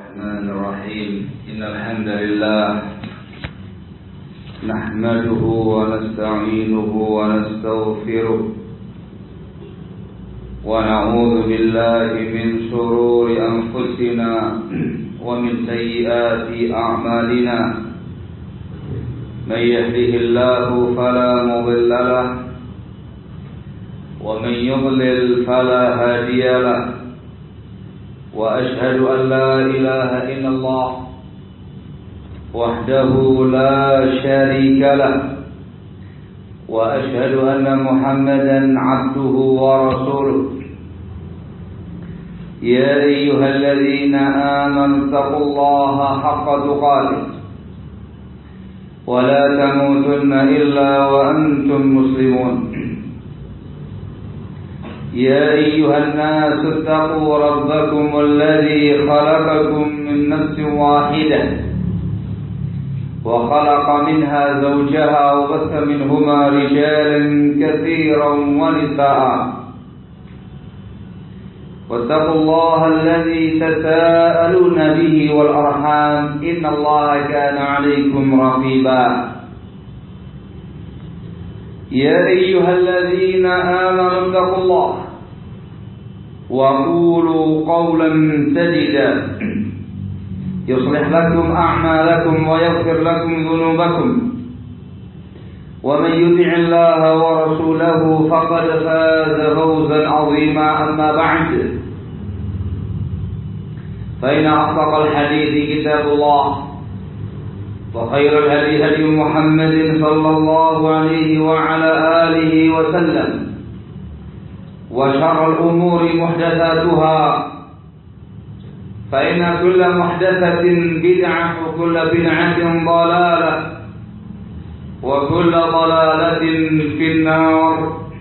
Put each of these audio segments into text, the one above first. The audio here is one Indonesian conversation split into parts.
الرحمن الرحيم إن الحمد لله نحمده ونستعينه ونستغفره ونعوذ بالله من شرور أنفسنا ومن سيئات أعمالنا من يهده الله فلا مضل له ومن يضلل فلا هادي له وأشهد أن لا إله إلا الله وحده لا شريك له وأشهد أن محمدا عبده ورسوله يا أيها الذين آمنوا اتقوا الله حق تقاته ولا تموتن إلا وأنتم مسلمون يا أيها الناس اتقوا ربكم الذي خلقكم من نفس واحدة وخلق منها زوجها وبث منهما رجالا كثيرا ونساء واتقوا الله الذي تساءلون به والأرحام إن الله كان عليكم رقيبا يا أيها الذين آمنوا اتقوا الله وقولوا قولا سديدا يصلح لكم أعمالكم ويغفر لكم ذنوبكم ومن يطع الله ورسوله فقد فاز فوزا عظيما أما بعد فإن أصدق الحديث كتاب الله وخير الهدي هدي محمد صلى الله عليه وعلى آله وسلم وشر الأمور محدثاتها فإن كل محدثة بدعة وكل بدعة ضلالة وكل ضلالة في النار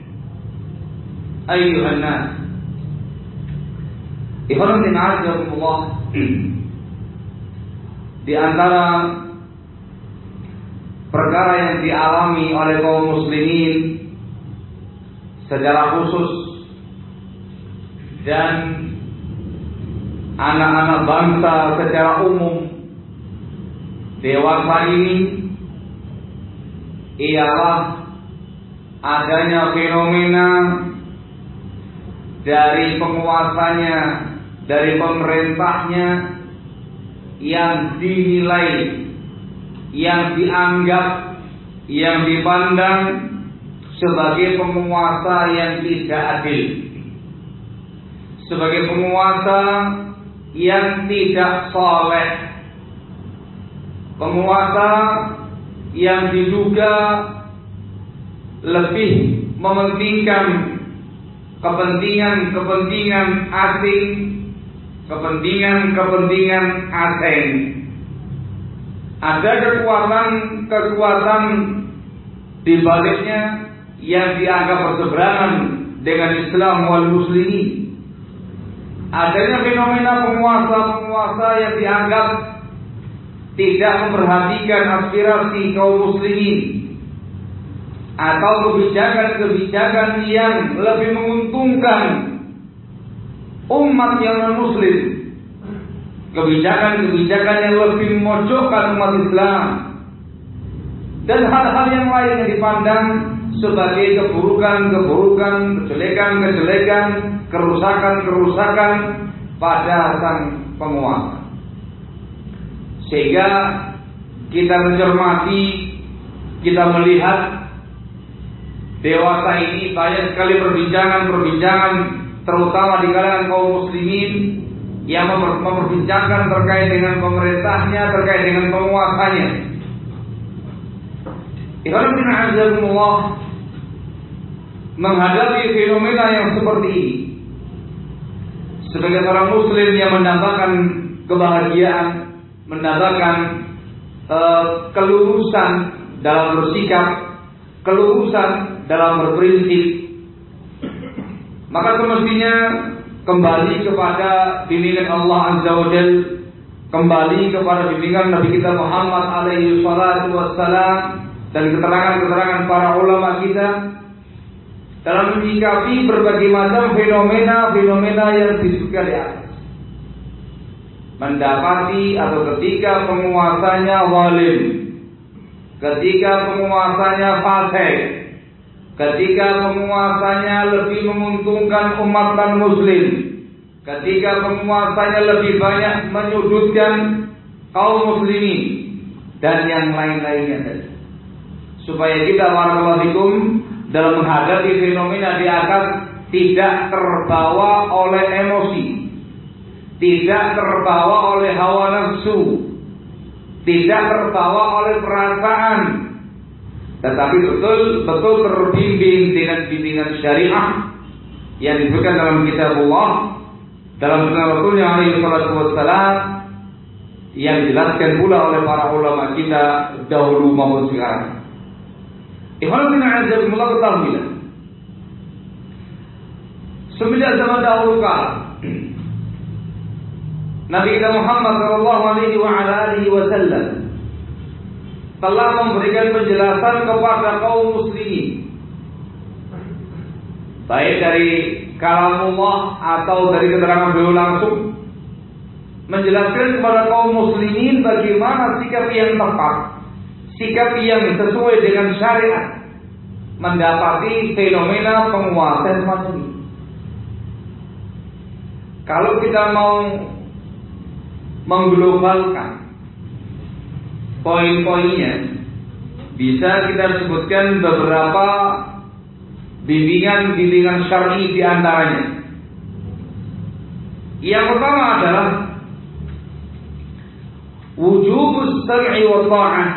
أيها الناس إخواني أعزكم الله di antara perkara yang dialami oleh kaum muslimin secara khusus dan anak-anak bangsa secara umum dewasa ini ialah adanya fenomena dari penguasanya, dari pemerintahnya yang dinilai, yang dianggap, yang dipandang sebagai penguasa yang tidak adil, sebagai penguasa yang tidak saleh, penguasa yang diduga lebih mementingkan kepentingan asing, kepentingan asing. Ada kekuatan di baliknya yang dianggap berseberangan dengan Islam wal muslimin. Adanya fenomena penguasa-penguasa yang dianggap tidak memperhatikan aspirasi kaum muslimin atau kebijakan-kebijakan yang lebih menguntungkan umat yang non-muslim, kebijakan-kebijakan yang lebih memojokkan umat Islam, dan hal-hal yang lain yang dipandang sebagai keburukan-keburukan, kejelekan-kejelekan, kerusakan-kerusakan pada sang penguasa. Sehingga kita mencermati, kita melihat dewasa ini banyak sekali perbincangan terutama di kalangan kaum muslimin yang memperbincangkan terkait dengan pemerintahnya, terkait dengan penguasanya. Ikhwan fillah, menghadapi fenomena yang seperti ini sebagai seorang muslim yang mendapatkan kebahagiaan, mendapatkan kelurusan dalam bersikap, kelurusan dalam berprinsip, maka semestinya kembali kepada bimbingan Allah Azza wa Jalla, kembali kepada bimbingan Nabi kita Muhammad alaihi salatu wassalam dan keterangan-keterangan para ulama kita dalam menyikapi berbagai macam fenomena-fenomena yang disebutkan di atas. mendapati atau ketika penguasanya zalim, ketika penguasanya fasik, ketika penguasanya lebih menguntungkan umat dan muslim, ketika penguasanya lebih banyak menyudutkan kaum muslimin dan yang lain-lainnya, supaya kita warahmatullahi dalam menghadapi fenomena di atas tidak terbawa oleh emosi, tidak terbawa oleh hawa nafsu, tidak terbawa oleh perasaan, tetapi betul-betul terbimbing dengan bimbingan syariah yang disebutkan dalam kitabullah, dalam sunnah Rasulnya alaihi salatu wassalam, yang dijelaskan pula oleh para ulama kita dahulu maupun sekarang. Ikhwanuddin a'azzakumullah, ketahuilah, semenjak zaman dahulu kala Nabi kita Muhammad sallallahu alaihi wasallam telah memberikan penjelasan kepada kaum muslimin, baik dari kalamullah atau dari keterangan beliau langsung, menjelaskan kepada kaum muslimin bagaimana sikap yang tepat, sikap yang sesuai dengan syariat mendapati fenomena penguasa semacam ini. Kalau kita mau mengglobalkan poin-poinnya, bisa kita sebutkan beberapa bimbingan syar'i di antaranya. Yang pertama adalah wujubus sam'i wa ta'ah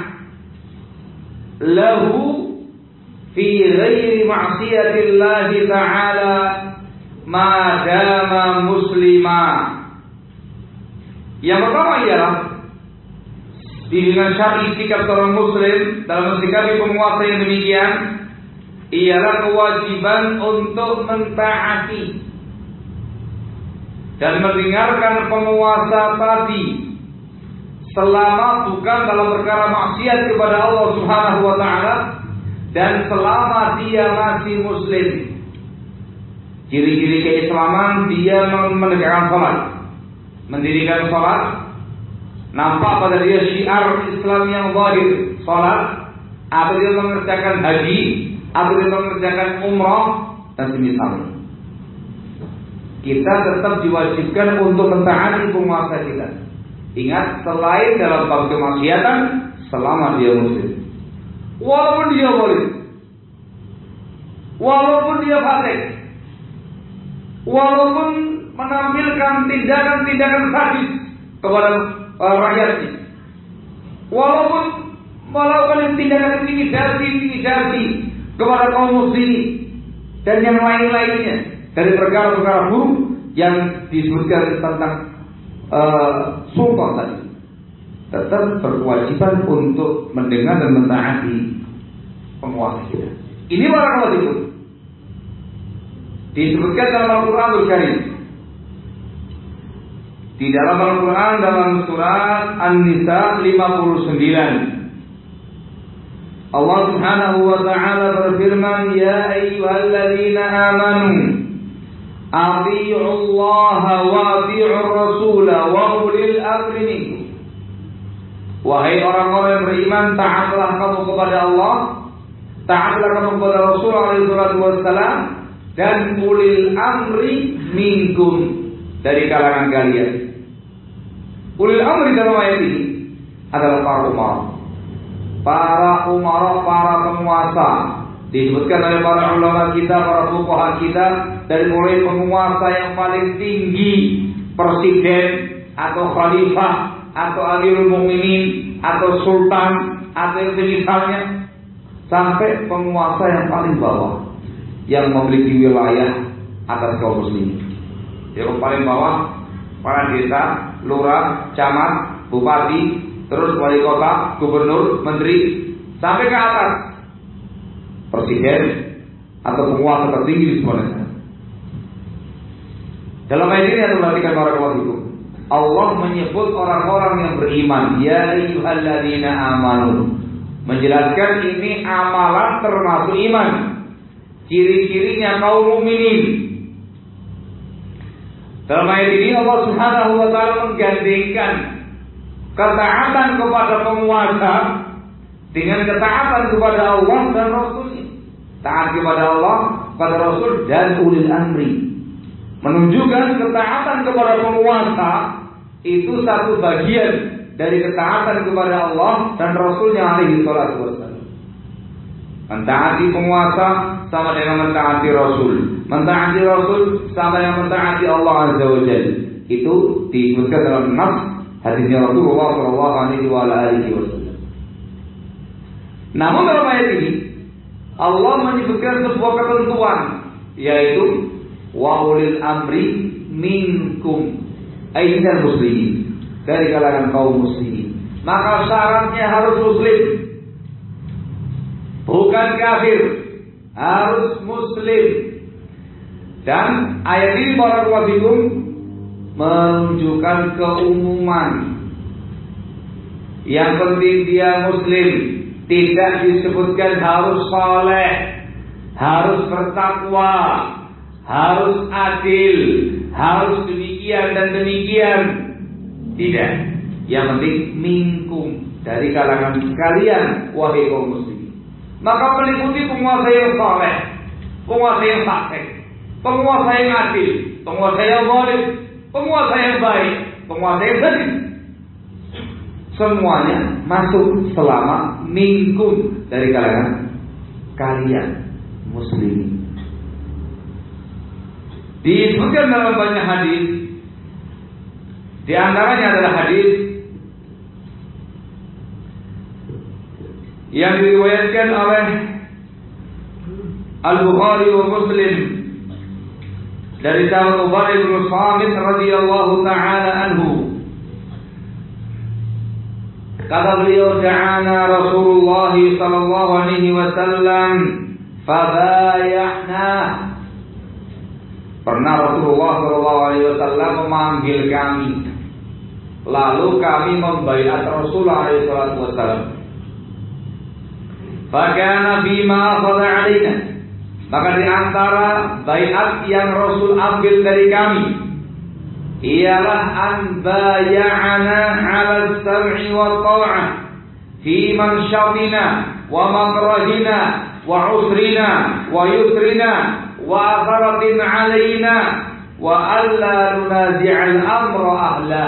lahu fi ghairi ma'siyatillahi ta'ala ma dama muslima. Yang pertama ialah bimbingan syar'i sikap seorang muslim dalam mensikapi penguasa yang demikian ialah kewajiban untuk mentaati dan mendengarkan penguasa tadi selama bukan dalam perkara maksiat kepada Allah Subhanahu wa taala dan selama dia masih muslim. Ciri-ciri keislaman, dia menegakkan salat, mendirikan salat, nampak pada dia syiar Islam yang zahir, salat, atau dia mengerjakan haji, atau dia mengerjakan umrah dan semisalnya. Kita tetap diwajibkan untuk mentaati penguasa kita. Ingat, selain dalam bab kemaksiatan, selama dia muslim, walaupun dia zalim, walaupun dia fasik, walaupun menampilkan tindakan-tindakan sadis kepada rakyatnya, walaupun melakukan tindakan intimidasi kepada kaum muslimin dan yang lain-lainnya dari perkara-perkara buruk yang disebutkan tentang sultan tadi, tetap berkewajiban untuk mendengar dan mentaati penguasa kita. Ini barangkali itu disebutkan dalam Al-Quranul Karim. Di dalam Al-Quran dalam surat An-Nisa 59, Allah Subhanahu wa taala berfirman, "Ya ayyuhalladzina amanu atii'u Allah wa atii'ur rasul wa ulil amri minkum." Wahai orang-orang yang beriman, taatlah kamu kepada Allah, taatlah kamu kepada Rasul alaihi salatu wassalam, dan ulil amri minkum, dari kalangan kalian. Ulil amri dalam ayat ini adalah para umara, para penguasa. Disebutkan oleh para ulama kita, para fuqaha kita, dari mulai penguasa yang paling tinggi, presiden atau khalifah atau amirul mukminin atau sultan atau yang semisalnya, sampai penguasa yang paling bawah yang memiliki wilayah atas kaum muslimin. Yang paling bawah para desa, lurah, camat, bupati, terus wali kota, gubernur, menteri, sampai ke atas presiden atau penguasa tertinggi di semuanya. Dalam ayat ini ada perhatikan para ulama, Allah menyebut orang-orang yang beriman, ya ayyuhalladzina amanu, menjelaskan ini amalan termasuk iman. Ciri-cirinya kaum mukminin. Dalam ayat ini Allah Subhanahu wa taala menggandengkan ketaatan kepada penguasa dengan ketaatan kepada Allah dan Rasulnya. Taat kepada Allah, kepada Rasul dan ulil amri. Menunjukkan ketaatan kepada penguasa itu satu bagian dari ketaatan kepada Allah dan Rasulnya alaihi salatu wassalam. Mentaati penguasa sama dengan mentaati Rasul. Mentaati Rasul sama dengan mentaati Allah Azza wa Jalla. Itu disebutkan dalam nas hadisnya Rasulullah sallallahu alaihi wasallam. Namun dalam ayat ini Allah menyebutkan sebuah ketentuan, yaitu wa ulil amri minkum, ayyuhal muslimin, dari kalangan kaum muslimin. Maka syaratnya harus muslim, bukan kafir, harus muslim. Dan ayat ini barakallahu fikum menunjukkan keumuman. Yang penting dia muslim. Tidak disebutkan harus saleh, harus bertakwa, harus adil, harus demikian dan demikian. Tidak. Yang penting minkum, dari kalangan kalian wahai kaum muslimin. Maka meliputi penguasa yang saleh, penguasa yang fasik, penguasa yang adil, penguasa yang zalim, penguasa yang baik, penguasa yang zalim. Semuanya masuk selama minkum, dari kalangan kalian muslimin. Disebutkan dalam banyak hadis. Di antaranya adalah hadis yang diriwayatkan oleh Al-Bukhari wa Muslim dari sahabat Ubadah bin Samit radhiyallahu taala anhu. Kata beliau, da'ana Rasulullah sallallahu alaihi wasallam fabayahna. Pernah Rasulullah sallallahu alaihi wasallam memanggil kami, lalu kami membaiat Rasulullah alaihi wasallam. Fakana bima akhadha alaina. Maka di antara baiat yang Rasul ambil dari kami ialah an bay'ana 'ala as-sam'i wa ta'ah fi manshatina wa makrahina wa usrina wa yusrina wa atharatin 'alaina wa alla nunazi'al amra ahla.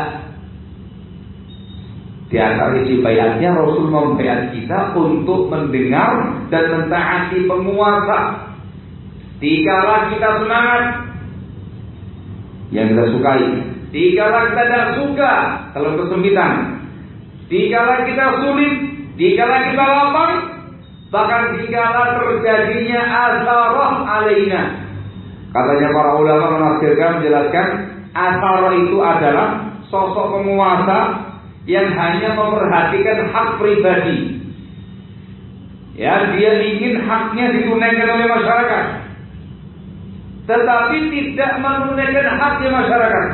Di antara isi baiatnya Rasul membaiat kita untuk mendengar dan mentaati penguasa dikala kita semangat yang kita sukai, dikala kita tidak suka dalam kesempitan, dikala kita sulit, dikala kita lapar, bahkan dikala terjadinya asarah alaina. Katanya para ulama menafsirkan, menjelaskan asarah itu adalah sosok penguasa yang hanya memperhatikan hak pribadi. Ya, dia ingin haknya ditunaikan oleh masyarakat, tetapi tidak menunaikan haknya masyarakat.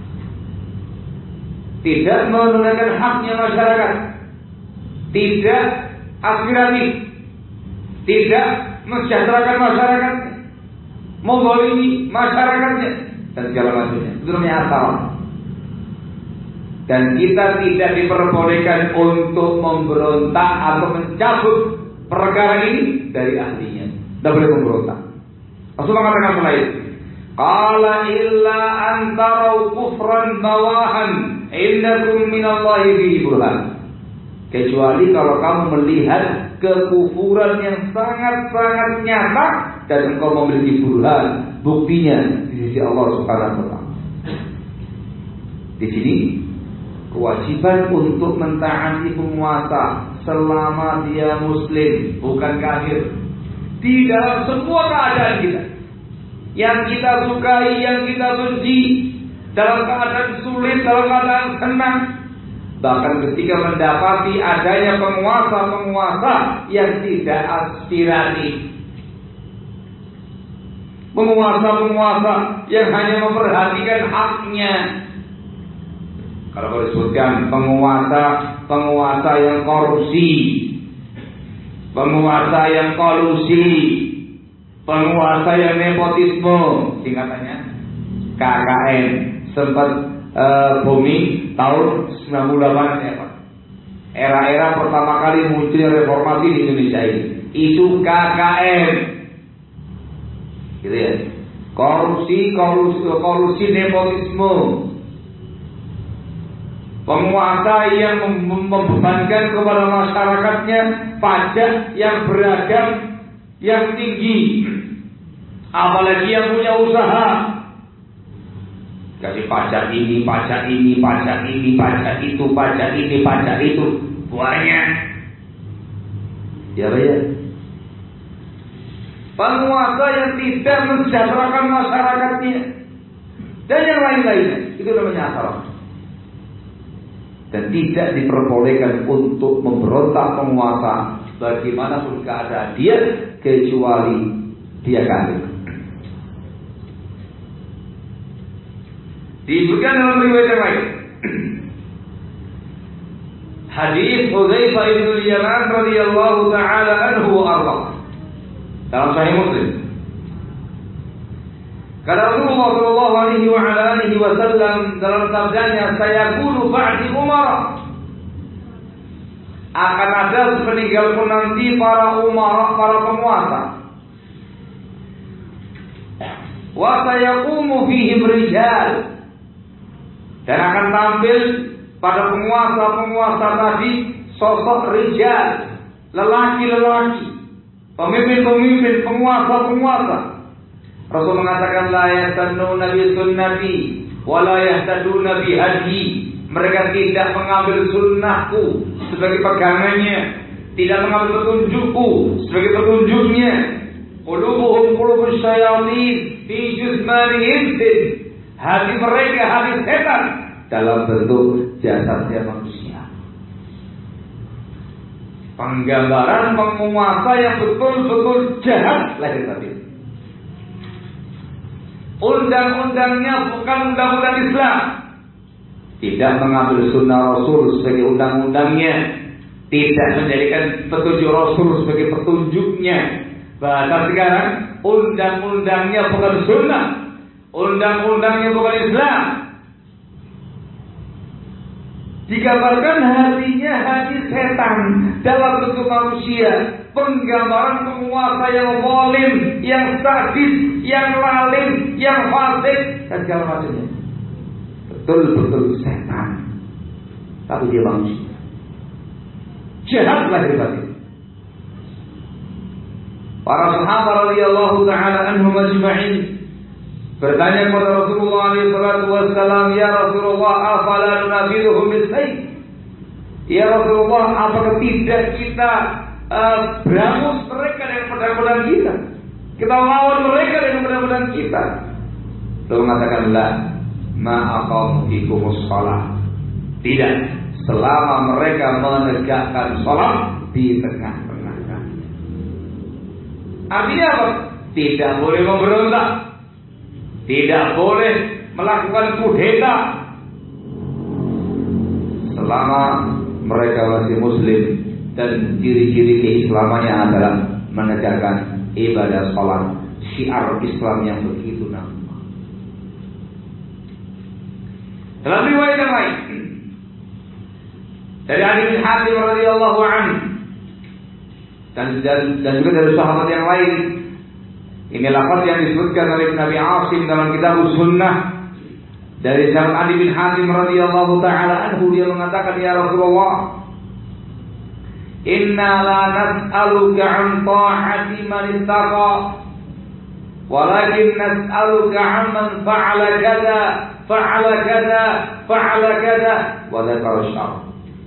Tidak menunaikan haknya masyarakat. Tidak aspiratif. Tidak mensejahterakan masyarakat. Menzalimi masyarakatnya dan segala macamnya. Itu namanya asal. Dan kita tidak diperbolehkan untuk memberontak atau mencabut perkara ini dari ahlinya. Tidak boleh memberontak. Rasulullah mengatakan selain, qala illa an tarau kufran bawahan indakum minallahi bihi burhan. Kecuali kalau kamu melihat kekufuran yang sangat-sangat nyata dan engkau memiliki burhan, buktinya di sisi Allah Subhanahu wa taala. Di sini kewajiban untuk mentaati penguasa selama dia muslim, bukan kafir. Di dalam semua keadaan kita, yang kita sukai, yang kita benci, dalam keadaan sulit, dalam keadaan senang, bahkan ketika mendapati adanya penguasa-penguasa yang tidak aspiratif, penguasa-penguasa yang hanya memperhatikan haknya. Kalau disebutkan penguasa yang korupsi, penguasa yang kolusi, penguasa yang nepotisme, singkatannya KKN. sempat booming tahun 98 ya Pak. Era-era pertama kali munculnya reformasi di Indonesia ini. Isu KKN. Gitu ya. Korupsi nepotisme. Penguasa yang membebankan kepada masyarakatnya pajak yang beragam, yang tinggi. Apalagi yang punya usaha, kasih pajak ini, pajak ini, pajak ini, pajak itu, pajak ini, pajak itu, banyak. Ya bayar. Penguasa yang tidak mensejahterakan masyarakatnya dan yang lain-lainnya, itu namanya asal. Dan tidak diperbolehkan untuk memberontak penguasa bagaimanapun keadaan dia, kecuali dia kafir. Disebutkan dalam riwayat yang lain, hadis Hudzaifah bin Yaman radhiyallahu taala anhu wa arda, dalam Sahih Muslim. Kata Rasulullah sallallahu alaihi wa ala alihi wasallam dalam sabdanya, sayakunu ba'di umara, akan ada sepeninggalku nanti para umara, para penguasa. Wa sayaqumu fihim rijal, dan akan tampil pada penguasa-penguasa tadi sosok rijal, lelaki-lelaki, pemimpin-pemimpin, penguasa-penguasa. Rasul mengatakan la yastannuna bi sunnati wa la yahtaduna bi hadi. Mereka tidak mengambil sunnahku sebagai pegangannya, tidak mengambil petunjukku sebagai petunjuknya. Qulubuhum qulubus syayatin fi jismanihim. Hati mereka hati setan dalam bentuk jasadnya manusia. Penggambaran penguasa yang betul-betul jahat lahir batin. Undang-undangnya bukan undang-undang Islam, tidak mengambil sunnah Rasul sebagai undang-undangnya, tidak menjadikan petunjuk Rasul sebagai petunjuknya. Bahkan sekarang undang-undangnya bukan sunnah, undang-undangnya bukan Islam. Digambarkan hatinya hati setan dalam bentuk manusia. Penggambaran penguasa yang zalim, yang sadis, yang lalim, yang fasik, dan segala macamnya. Betul-betul setan, tapi dia manusia. Jahat lahir batin. Para sahabat radhiyallahu taala anhum ajma'in bertanya kepada Rasulullah SAW, ya Rasulullah, afala nunafiduhum bis-sayf? Ya Rasulullah, apakah tidak kita berangus mereka dengan pedang-pedang kita? Kita lawan mereka dengan pedang-pedang kita? Lalu mengatakan, la ma'aqamu fikumus shalah. Tidak, selama mereka menegakkan salat di tengah-tengah kami. Artinya apa? Tidak boleh memberontak, tidak boleh melakukan kudeta selama mereka masih muslim dan ciri-ciri keislamannya adalah menegakkan ibadah salat, syiar Islam yang begitu nampak. Dalam riwayat yang lain dari Ali bin Hatim radhiyallahu anhu dan juga dari sahabat yang lain, ini lafaz yang disebutkan oleh Nabi Asim dalam kitab Sunnah. Dari sahabat Ali bin Hatim radhiyallahu taala anhu, dia mengatakan, ya Rasulullah, inna la nas'aluka an ta'ati man ittaqa, walakin nas'aluka amman fa'ala kada, fa'ala kada, fa'ala kada, wa dzakara syarr.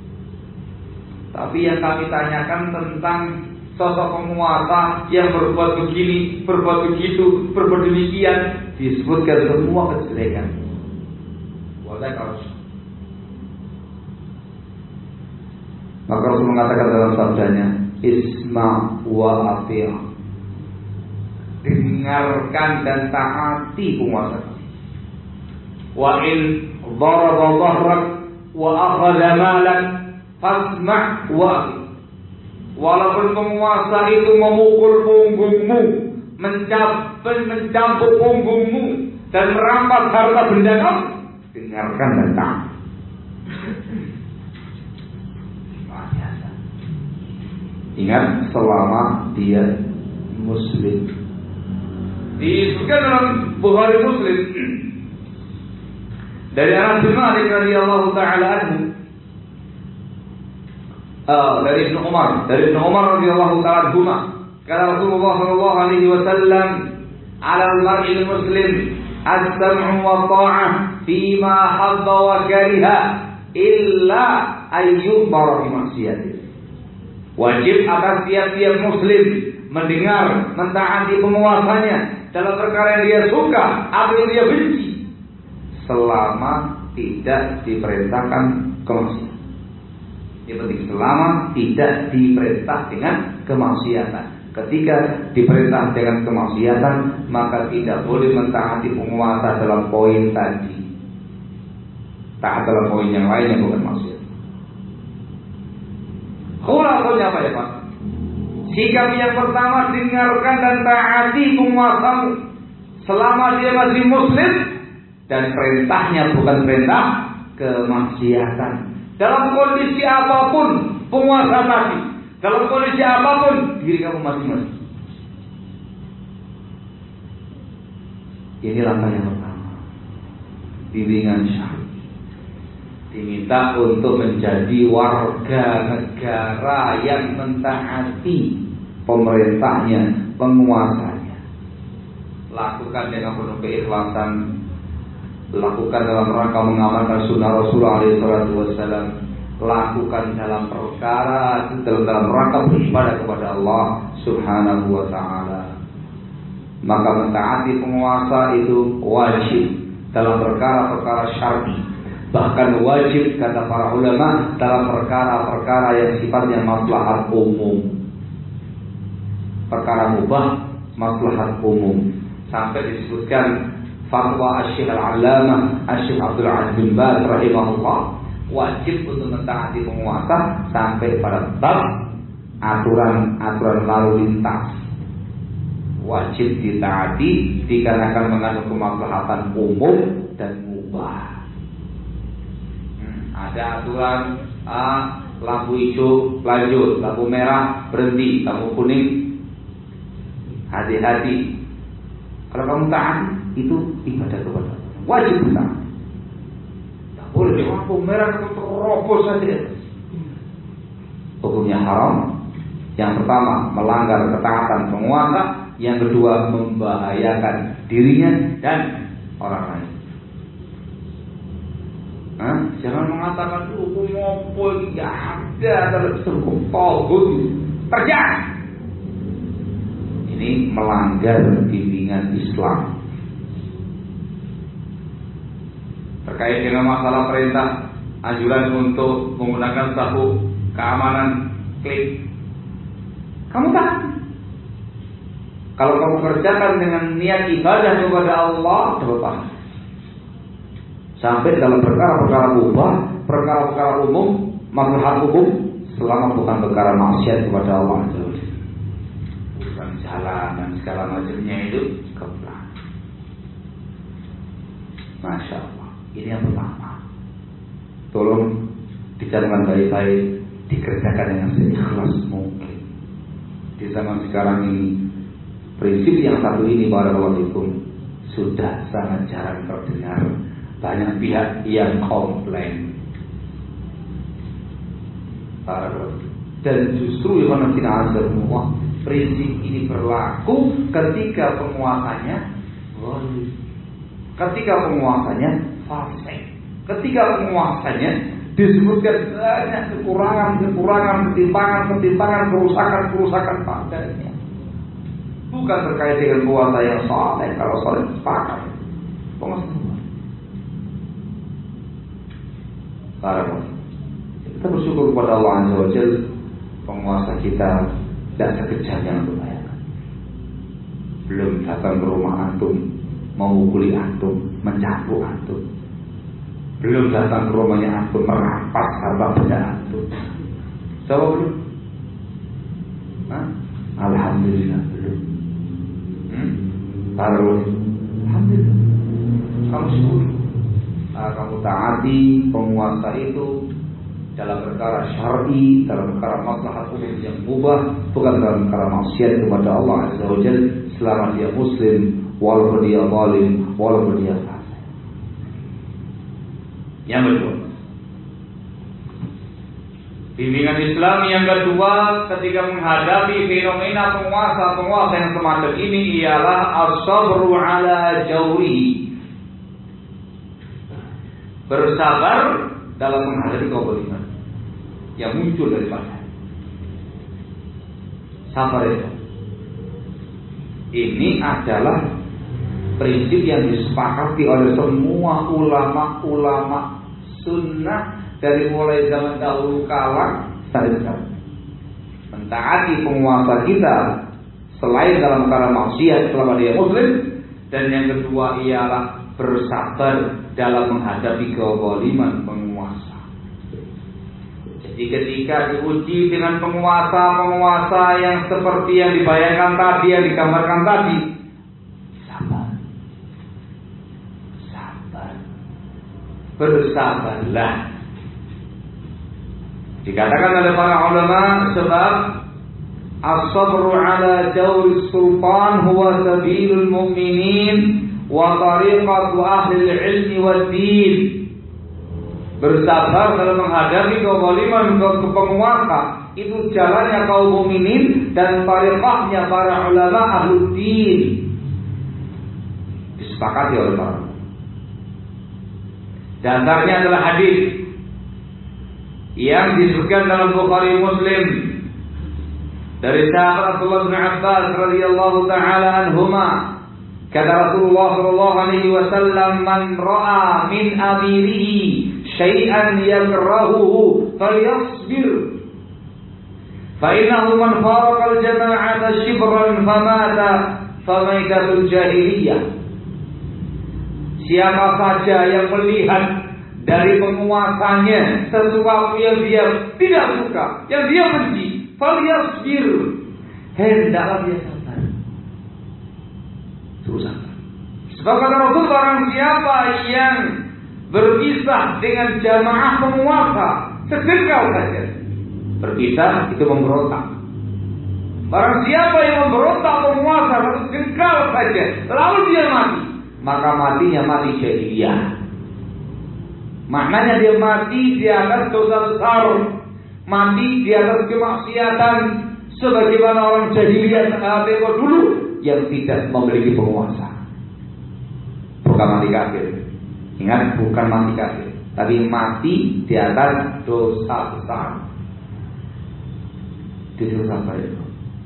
Tapi yang kami tanyakan tentang sosok penguasa yang berbuat begini, berbuat begitu, berbuat demikian, disebutkan semua kejelekan. Maka Rasul mengatakan dalam sabdanya, isma wa ati', dengarkan dan taati penguasa. Wa in daraba dhahrak wa akhadha malak fasma' wa ati'. Walaupun penguasa itu memukul punggungmu, mencambuk punggungmu dan merampas harta benda kamu, dengarkan dan taat. Ingat, selama dia Muslim. Disebutkan dalam Bukhari Muslim dari Anas bin Malik radhiyallahu taala anhu, dari Ibnu Umar radhiyallahu taala anhu, kata Rasulullah sallallahu alaihi wasallam, "Ala al-mar'i al-muslim as-sam'u wa ta'ah fima hadda wa kariha illa ayyubara bi maksiatih." Wajib atas tiap-tiap muslim mendengar, mentaati penguasanya dalam perkara yang dia suka atau yang dia benci, selama tidak diperintahkan kemaksiatan. Ini penting, selama tidak diperintah dengan kemaksiatan. Ketika diperintah dengan kemaksiatan, maka tidak boleh mentaati penguasa dalam poin tadi. Taat dalam poin yang lain yang bukan maksiat. Khulasatul apa ya Pak? Sikap yang pertama, dengarkan dan taati penguasamu selama dia masih muslim, dan perintahnya bukan perintah kemaksiatan. Dalam kondisi apapun penguasa tadi, dalam kondisi apapun diri kamu masing-masing. Ini langkah yang pertama. Bimbingan syar'i. Diminta untuk menjadi warga negara yang mentaati pemerintahnya, penguasanya. Lakukan dengan penuh keikhlasan. Lakukan dalam rangka mengamalkan sunnah Rasulullah SAW. Lakukan dalam perkara dalam rangka beribadah kepada Allah Subhanahu wa Ta'ala. Maka mentaati penguasa itu wajib dalam perkara-perkara syar'i. Bahkan wajib, kata para ulama, dalam perkara-perkara yang sifatnya maslahat umum. Perkara mubah, maslahat umum. Sampai disebutkan fatwa Asy-Syaikh Al-Allamah Asy-Syaikh Abdul Aziz bin Baz rahimahullah, wajib untuk mentaati penguasa sampai pada bab aturan lalu lintas. Wajib ditaati dikarenakan mengandung kemaslahatan umum dan mubah. Ada aturan lampu hijau lanjut, lampu merah berhenti, lampu kuning hati-hati. Kalau kamu taat, itu ibadah kepada Allah. Wajib taat. Tak boleh lampu merah terobos saja. Hukumnya haram. Yang pertama, melanggar ketaatan penguasa. Yang kedua, membahayakan dirinya dan orang lain. Jangan mengatakan hukum apa tidak ada dalam hukum tauhid terjadi. Ini melanggar bimbingan Islam. Terkait dengan masalah perintah anjuran untuk menggunakan sabuk keamanan klik, kamu tahu. Kalau kamu kerjakan dengan niat ibadah kepada Allah, dapat pahala. Sampai dalam perkara-perkara mubah, perkara-perkara umum, maslahat umum, selama bukan perkara maksiat kepada Allah. Bukan jalan dan segala macamnya itu kepala. Masya Allah. Ini yang pertama. Tolong dijalankan baik-baik, dikerjakan dengan seikhlas mungkin. Di zaman sekarang ini, prinsip yang satu ini barakallahu fikum sudah sangat jarang terdengar. Banyak pihak yang komplain. Dan justru semua prinsip ini berlaku ketika penguasanya zalim, ketika penguasanya fasik, ketika penguasanya disebutkan banyak kekurangan, ketimpangan, kerusakan padanya. Bukan terkait dengan penguasa yang saleh. Kalau saleh sepakat penguasa. Kita bersyukur kepada Allah Azza wa Jalla, penguasa kita tidak sekejam yang antum bayangkan. Belum datang ke rumah antum, memukuli antum, mencambuk antum. Belum datang ke rumahnya antum, merampas harta benda antum. Coba belum? Alhamdulillah belum. Alhamdulillah. Kamu syukur. Kamu taati penguasa itu dalam perkara syar'i, dalam perkara maslahat umum yang mubah, bukan dalam perkara maksiat kepada Allah Azza wa Jalla, selama dia muslim, walaupun dia zalim, walaupun dia fasik. Yang kedua, bimbingan Islam yang kedua ketika menghadapi fenomena penguasa yang semacam ini ialah as-sabru ala jawrihi, bersabar dalam menghadapi kezaliman yang muncul daripada. Sabar itu. Ini adalah prinsip yang disepakati oleh semua ulama-ulama sunnah dari mulai zaman dahulu kala sampai sekarang. Mentaati penguasa kita selain dalam perkara maksiat selama dia muslim, dan yang kedua ialah bersabar dalam menghadapi kezaliman penguasa. Jadi ketika diuji dengan penguasa yang seperti yang dibayangkan tadi, yang digambarkan tadi, sabar, bersabarlah. Dikatakan oleh para ulama, sebab as-sabru ala jawri sultan huwa sabilul mu'minin wa tariqatu ahli ilmi wa din. Bersabar dalam menghadapi kezaliman penguasa itu jalannya kaum mukminin dan tariqahnya para ulama ahli din. Disepakati oleh para ulama. Dasarnya adalah hadis yang disebutkan dalam Bukhari Muslim dari sahabat Abdullah bin Abbas radhiyallahu taala anhuma. Kata Rasulullah sallallahu alaihi wasallam, "Man ra'a min amirihi syai'an yakrahuhu falyasbir. Fa innahu man faraqa al-jama'ata shibran famata famaitatul jahiliyah." Siapa saja yang melihat dari penguasanya sesuatu yang dia tidak suka, yang dia benci, falyasbir, hendaklah dia sabar. Sebab kata Rasul, barang siapa yang berpisah dengan jamaah penguasa sejengkal saja, berpisah itu memberontak. Barang siapa yang memberontak penguasa satu jengkal saja, lalu dia mati, maka matinya mati jahiliyah. Maknanya dia mati di atas dosa besar, mati di atas kemaksiatan, sebagaimana orang jahiliyah tempo dulu yang tidak memiliki penguasa. Bukan mati kafir. Ingat, bukan mati kafir, tapi mati di atas dosa besar. Disuruh sabar itu.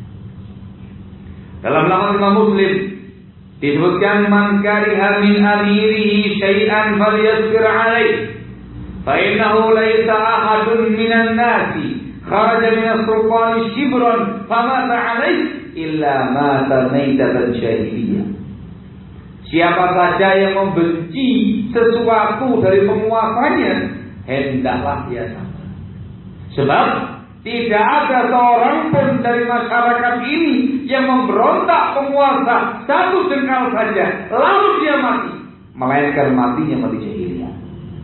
Dalam lafaz Imam Muslim disebutkan, "Man kariha min amirihi syai'an falyasbir 'alaihi, fa innahu laisa ahadun minan nasi kharaja min as-sultani shibran famata 'alaihi illa mata maitatan jahiliyah." Siapa saja yang membenci sesuatu dari penguasanya, hendaklah dia sabar. Sebab tidak ada seorang pun dari masyarakat ini yang memberontak penguasa satu jengkal saja lalu dia mati, melainkan matinya mati jahiliyah.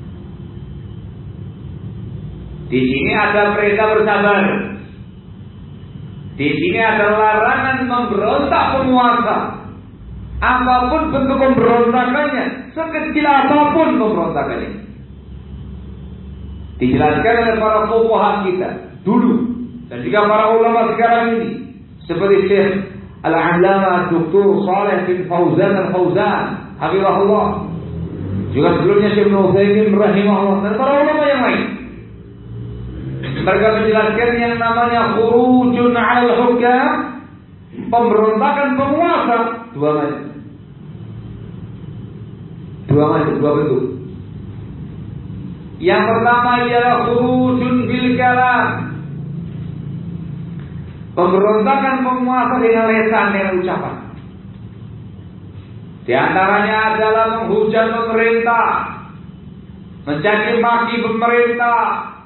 Di sini ada perintah bersabar. Di sini ada larangan memberontak penguasa. Apapun bentuk pemberontakannya, sekecil apapun pemberontakannya. Dijelaskan oleh para fuqaha kita dulu dan juga para ulama sekarang ini, seperti Syekh Al-Allamah Dr. Shalih bin Fauzan Al-Fauzan hafizahullah, juga sebelumnya Syekh Ibnu Utsaimin rahimahullah, dan para ulama yang lain. Mereka menjelaskan yang namanya khurujun 'alal hukam, pemberontakan penguasa, dua bentuk. Yang pertama ialah khurujun bil kalam, pemberontakan penguasa dengan lisan, dengan ucapan. Di antaranya adalah menghujat pemerintah, mencaci maki pemerintah,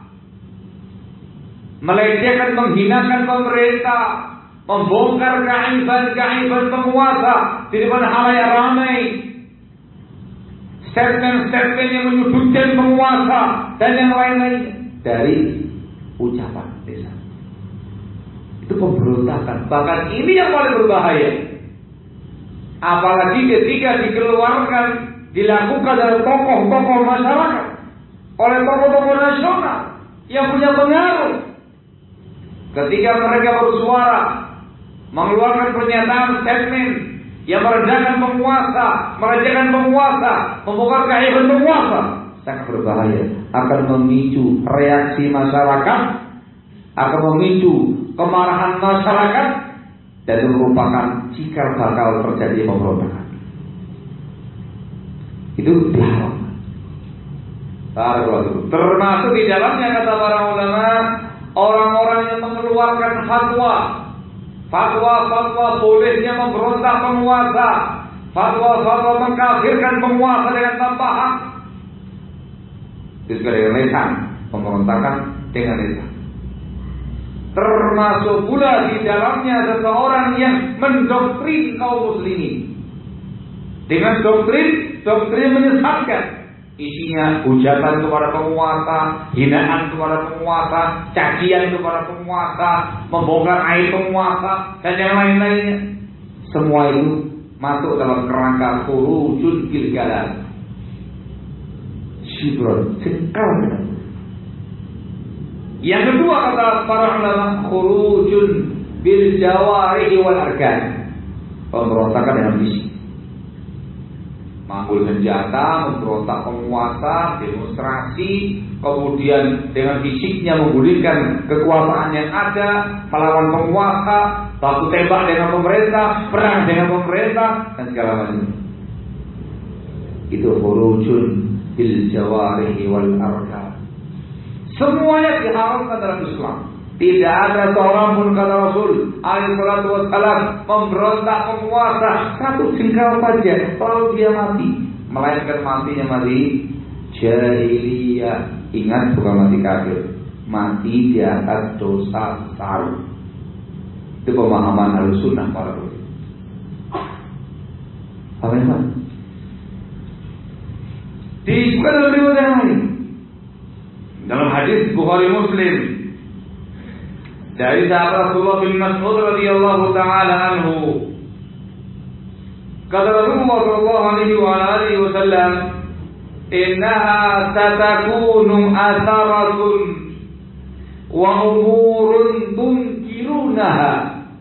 melecehkan, menghinakan pemerintah, membongkar keaiban-keaiban penguasa di depan halayak ramai, statement-statement yang menyudutkan penguasa dan yang lain-lainnya dari ucapan lisan. Itu pemberontakan. Bahkan ini yang paling berbahaya. Apalagi ketika dikeluarkan, dilakukan oleh tokoh-tokoh masyarakat, oleh tokoh-tokoh nasional yang punya pengaruh. Ketika mereka bersuara, mengeluarkan pernyataan statement yang merendahkan penguasa, membongkar keaiban penguasa, sangat berbahaya. Akan memicu reaksi masyarakat, akan memicu kemarahan masyarakat, dan itu merupakan cikal bakal terjadi pemberontakan. Itu diharamkan. Termasuk di dalamnya, kata para ulama, orang-orang yang mengeluarkan fatwa bolehnya memberontak penguasa, fatwa mengkafirkan penguasa dengan tanpa hak. Itu juga dengan lisan, pemberontakan dengan lisan. Termasuk pula di dalamnya seseorang yang mendoktrin kaum muslimin dengan doktrin menyesatkan. Isinya hujatan kepada penguasa, hinaan kepada penguasa, cacian kepada penguasa, membongkar aib penguasa, dan yang lain-lainnya. Semua itu masuk dalam kerangka khurujul bil galas. Shibron, cengkal. Yang kedua, kata para ulama, khurujul bil jawarihi wal arkan. Pemberontakan dengan fisik. Manggul senjata, memberontak penguasa, demonstrasi, kemudian dengan fisiknya menggulingkan kekuasaan yang ada, melawan penguasa, baku tembak dengan pemerintah, perang dengan pemerintah, dan segala macam. Itu khurujun bil jawarihi wal arkan. Semuanya diharamkan dalam Islam. Tidak ada seorang pun, kata Rasul alaihi salatu wassalam, memberontak penguasa satu jengkal saja lalu dia mati, melainkan matinya mati jahiliyah. Ingat, bukan mati kafir, mati di atas dosa besar. Itu pemahaman Ahlussunnah para ulama. Apa? Disebutkan dalam riwayat yang lain, dalam hadis Bukhari Muslim dari sahabat Rasulullah bin Mas'ud radhiyallahu taala anhu, kata Rasulullah sallallahu alaihi wa alihi wasallam, innaha satakunu atharatun wa umurun tunkirunaha.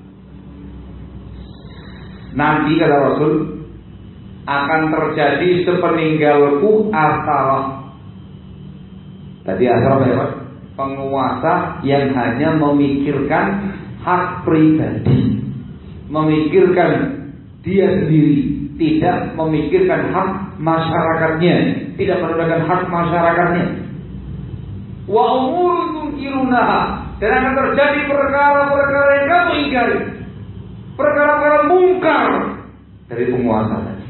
Nanti, kata Rasul, akan terjadi sepeninggalku atharah. Tadi atharah apa? Penguasa yang hanya memikirkan hak pribadi, memikirkan dia sendiri, tidak memikirkan hak masyarakatnya, tidak menunaikan hak masyarakatnya. Wa umurun tunkirunaha, dan akan terjadi perkara-perkara yang kamu ingkari, perkara-perkara mungkar dari penguasa tadi.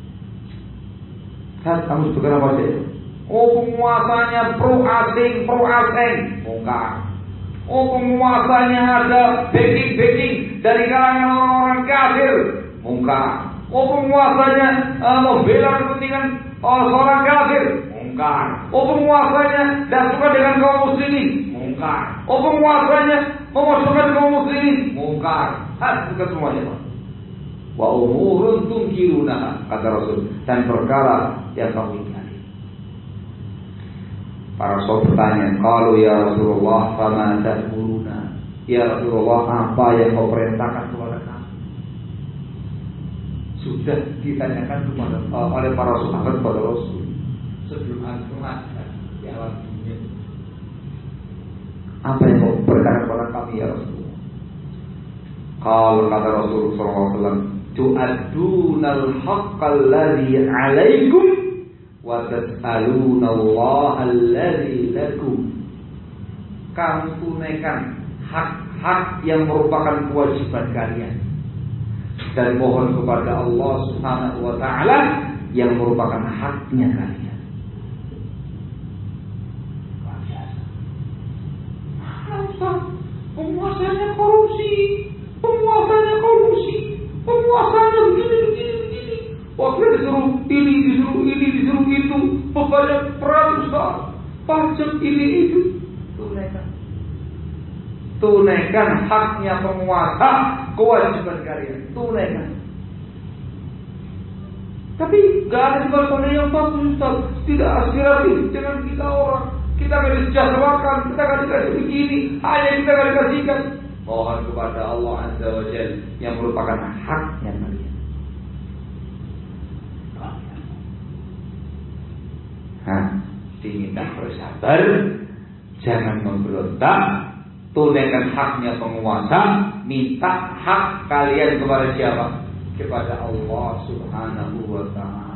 Saat kamu sebutkan apa saja? Oh, penguasanya pro asing, mungkar. Oh, penguasanya ada backing dari kalangan orang-orang kafir, mungkar. Oh, penguasanya membela kepentingan seorang kafir, mungkar. Oh, penguasanya tidak suka dengan kaum muslimin, mungkar. Oh, penguasanya memasukkan kaum muslimin, mungkar. Bukan semuanya, Pak. Wa umurun tunkiruna, kata Rasul, dan perkara yang kamu ingkari. Para sahabat bertanya, kalau ya Rasulullah, fama ta'muruna? Ya Rasulullah, apa yang kau perintahkan kepada kami? Sudah ditanyakan oleh para sahabat kepada Rasul sebelum Al-Quran di alam dunia. Apa yang kau perintahkan kepada kami ya Rasulullah? Kalau kata Rasulullah SAW, tu'addunal haqqal ladzi 'alaikum wa tas'aluna Allah alladzi lakum. Kamu tunaikan hak-hak yang merupakan kewajiban kalian dan mohon kepada Allah Subhanahu wa taala yang merupakan haknya kalian. Penguasanya korupsi, penguasanya begini. Waktu disuruh ini, disuruh itu, bebannya berat Ustaz, pajak ini itu. Tunaikan haknya penguasa, kewajiban kalian. Tunaikan. Tapi gak ada sebab yang bagus Ustaz. Tidak aspiratif dengan kita orang. Kita akan disejahterakan, kita akan dikasih begini, hanya kita akan dikasihkan. Mohon kepada Allah Azza wa Jalla yang merupakan haknya kalian. Diminta bersabar, jangan memberontak, tunaikan haknya penguasa, minta hak kalian kepada siapa? Kepada Allah Subhanahu wa Ta'ala.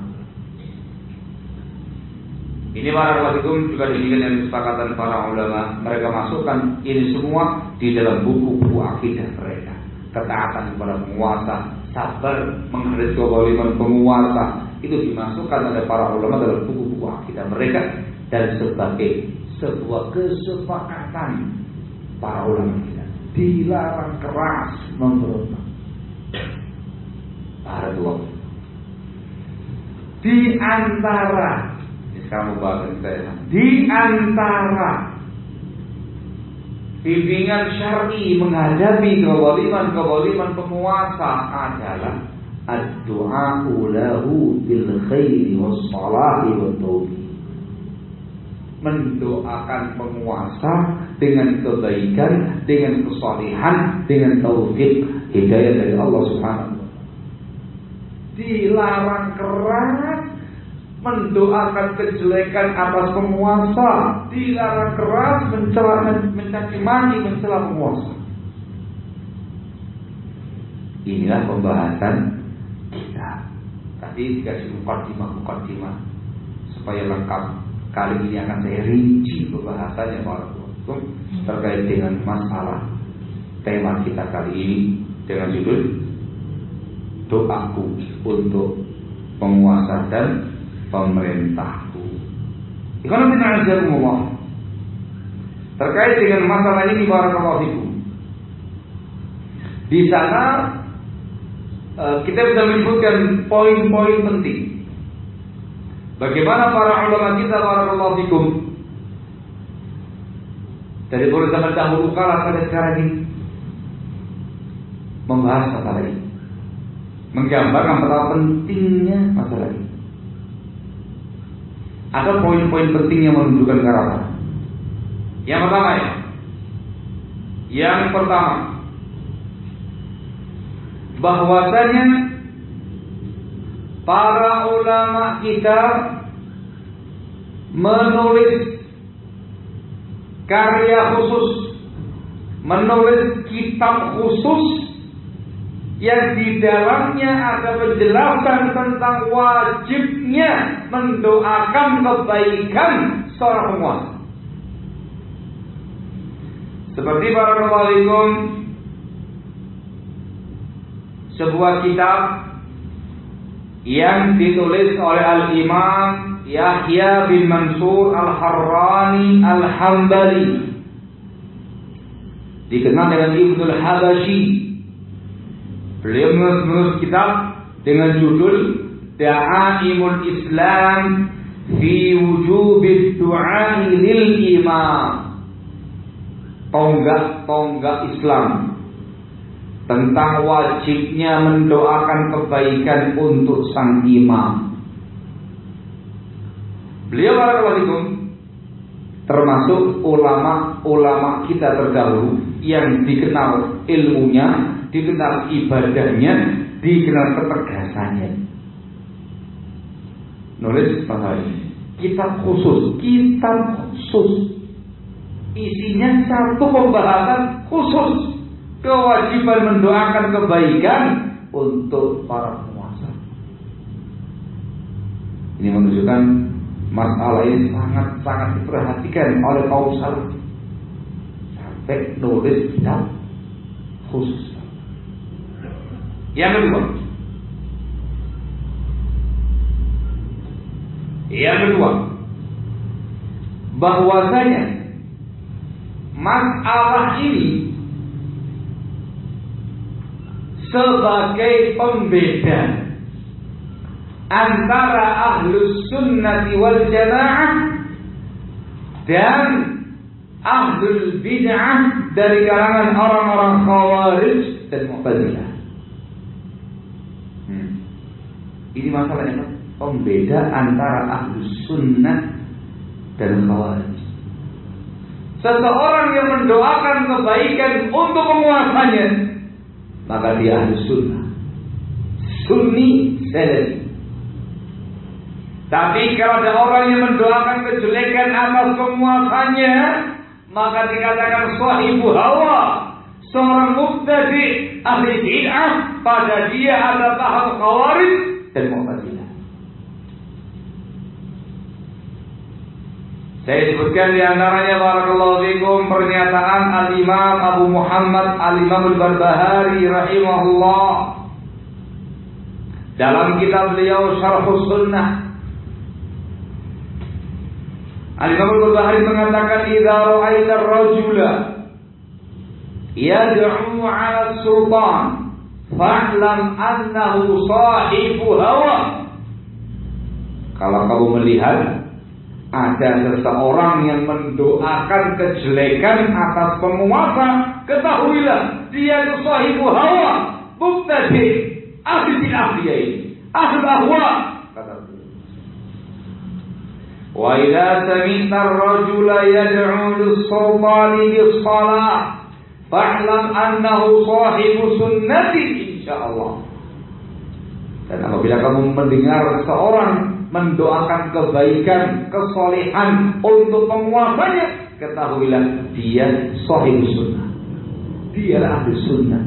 Ini barakallahu juga demikian yang kesepakatan para ulama. Mereka masukkan ini semua di dalam buku-buku akidah mereka. Ketaatan kepada penguasa, sabar menghadapi kezaliman penguasa, itu dimasukkan oleh para ulama dalam buku-buku akidah mereka dan sebagai sebuah kesepakatan para ulama kita. Dilarang keras memberontak. Barakallahu. Di antara kamu bahas kita, di antara bimbingan syar'i menghadapi kezaliman penguasa adalah ad-du'a'u lahu bil khairi was salahi wat taufiq. Mendoakan penguasa dengan kebaikan, dengan kesalehan, dengan taufik, hidayah dari Allah Subhanahu wa taala. Dilarang keras mendoakan kejelekan atas penguasa, dilarang keras mencaci maki, mencela penguasa. Inilah pembahasan kita. Tadi dikasih mukadimah supaya lengkap. Kali ini akan saya rinci pembahasannya terkait dengan masalah tema kita kali ini dengan judul doaku untuk penguasa dan pemerintahku. Ikhwan fillah azakumullah. Terkait dengan masalah ini barakallahu fikum. Di sana kita bisa menyebutkan poin-poin penting. Bagaimana para ulama kita barakallahu fikum dari mulai zaman dahulu kala sampai sekarang ini membahas masalah ini, menggambarkan betapa pentingnya masalah ini. Ada poin-poin penting yang menunjukkan ke arah. Yang pertama, bahwasanya para ulama kita menulis karya khusus, menulis kitab khusus yang di dalamnya ada penjelasan tentang wajibnya mendoakan kebaikan seorang penguasa. Seperti barakallahu sebuah kitab yang ditulis oleh Al-Imam Yahya bin Mansur Al-Harrani Al-Hambali, dikenal dengan Ibnul Habashi. Beliau menulis kitab dengan judul Da'aimul Islam fi wujubid du'a lil imam. Tonggak-tonggak Islam tentang wajibnya mendoakan kebaikan untuk sang imam. Beliau barakallahu termasuk ulama-ulama kita terdahulu yang dikenal ilmunya, dikenal ibadahnya, dikenal ketegasannya. Nulis masalah ini. Kitab khusus. Isinya satu pembahasan khusus kewajiban mendoakan kebaikan untuk para penguasa. Ini menunjukkan masalah ini sangat-sangat diperhatikan oleh kaum salaf. Sampai nulis kitab khusus. Yang kedua, bahwasanya masalah ini sebagai pembeda antara ahlus sunnati wal jamaah dan ahlul bid'ah dari kalangan orang-orang khawarij dan mu'tazilah. Ini masalahnya, pembeda antara ahlus sunnah dan khawarij. Seseorang yang mendoakan kebaikan untuk penguasanya, maka dia ahlus sunnah, sunni salafi. Tapi kalau ada orang yang mendoakan kejelekan atas penguasanya, maka dikatakan sahibu hawa, seorang mubtadi, ahli bid'ah. Pada dia ada paham khawarij dan mu'tazilah. Saya sebutkan di antaranya barakallahu fikum pernyataan Al-Imam Abu Muhammad Al-Imam Al-Barbahari rahimahullah dalam kitab beliau Syarhus Sunnah. Al-Imam Al-Barbahari mengatakan, "Idza ra'aita ar-rajula yad'u 'ala as-sultan fa'lam annahu sahibu hawa." Kalau kamu melihat ada seseorang yang mendoakan kejelekan atas penguasa, ketahuilah dia itu sahibu hawa, mubtadi, ahli bid'ah dia ini, ahli ahwa. Kata wa idza sami'ta ar-rajula yad'u lis-sultani bis-shalah fa'lam annahu sahibu sunnati insyaallah. Dan apabila kamu mendengar seorang mendoakan kebaikan, kesolehan untuk penguasanya, ketahuilah dia sahibu sunnah, dialah ahli sunnah.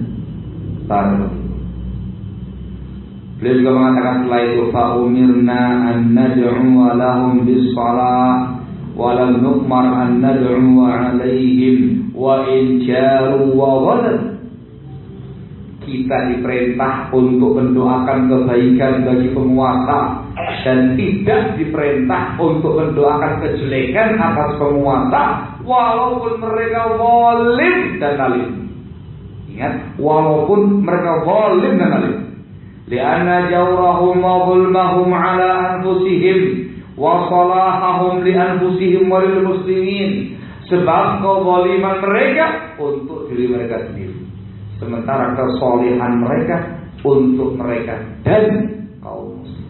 Beliau juga mengatakan setelah itu, fa'umirna an nad'u lahum bis-shalah wa lam nu'mar an nad'u 'alaihim wa in jaru wa ghalab. Kita diperintah untuk mendoakan kebaikan bagi penguasa dan tidak diperintah untuk mendoakan kejelekan atas penguasa walaupun mereka zalim dan zalim. Ingat, walaupun mereka zalim dan zalim. Lianna jawrahum wa zulmahum ala anfusihim wa salahahum li anfusihim wa lil muslimin. Sebab kezaliman mereka untuk diri mereka sendiri, sementara kesolehan mereka untuk mereka dan kaum muslim.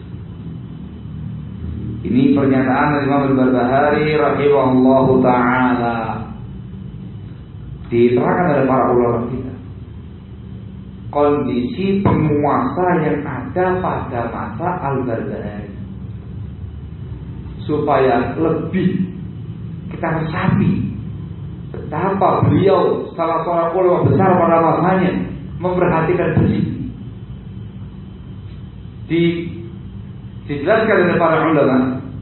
Ini pernyataan Imam Al-Barbahari rahimahullahu ta'ala, diterangkan oleh para ulama kita kondisi penguasa yang ada pada masa Al-Barbahari, supaya lebih kita resapi betapa beliau salah seorang ulama besar pada masanya memperhatikan prinsip. Dijelaskan oleh para ulama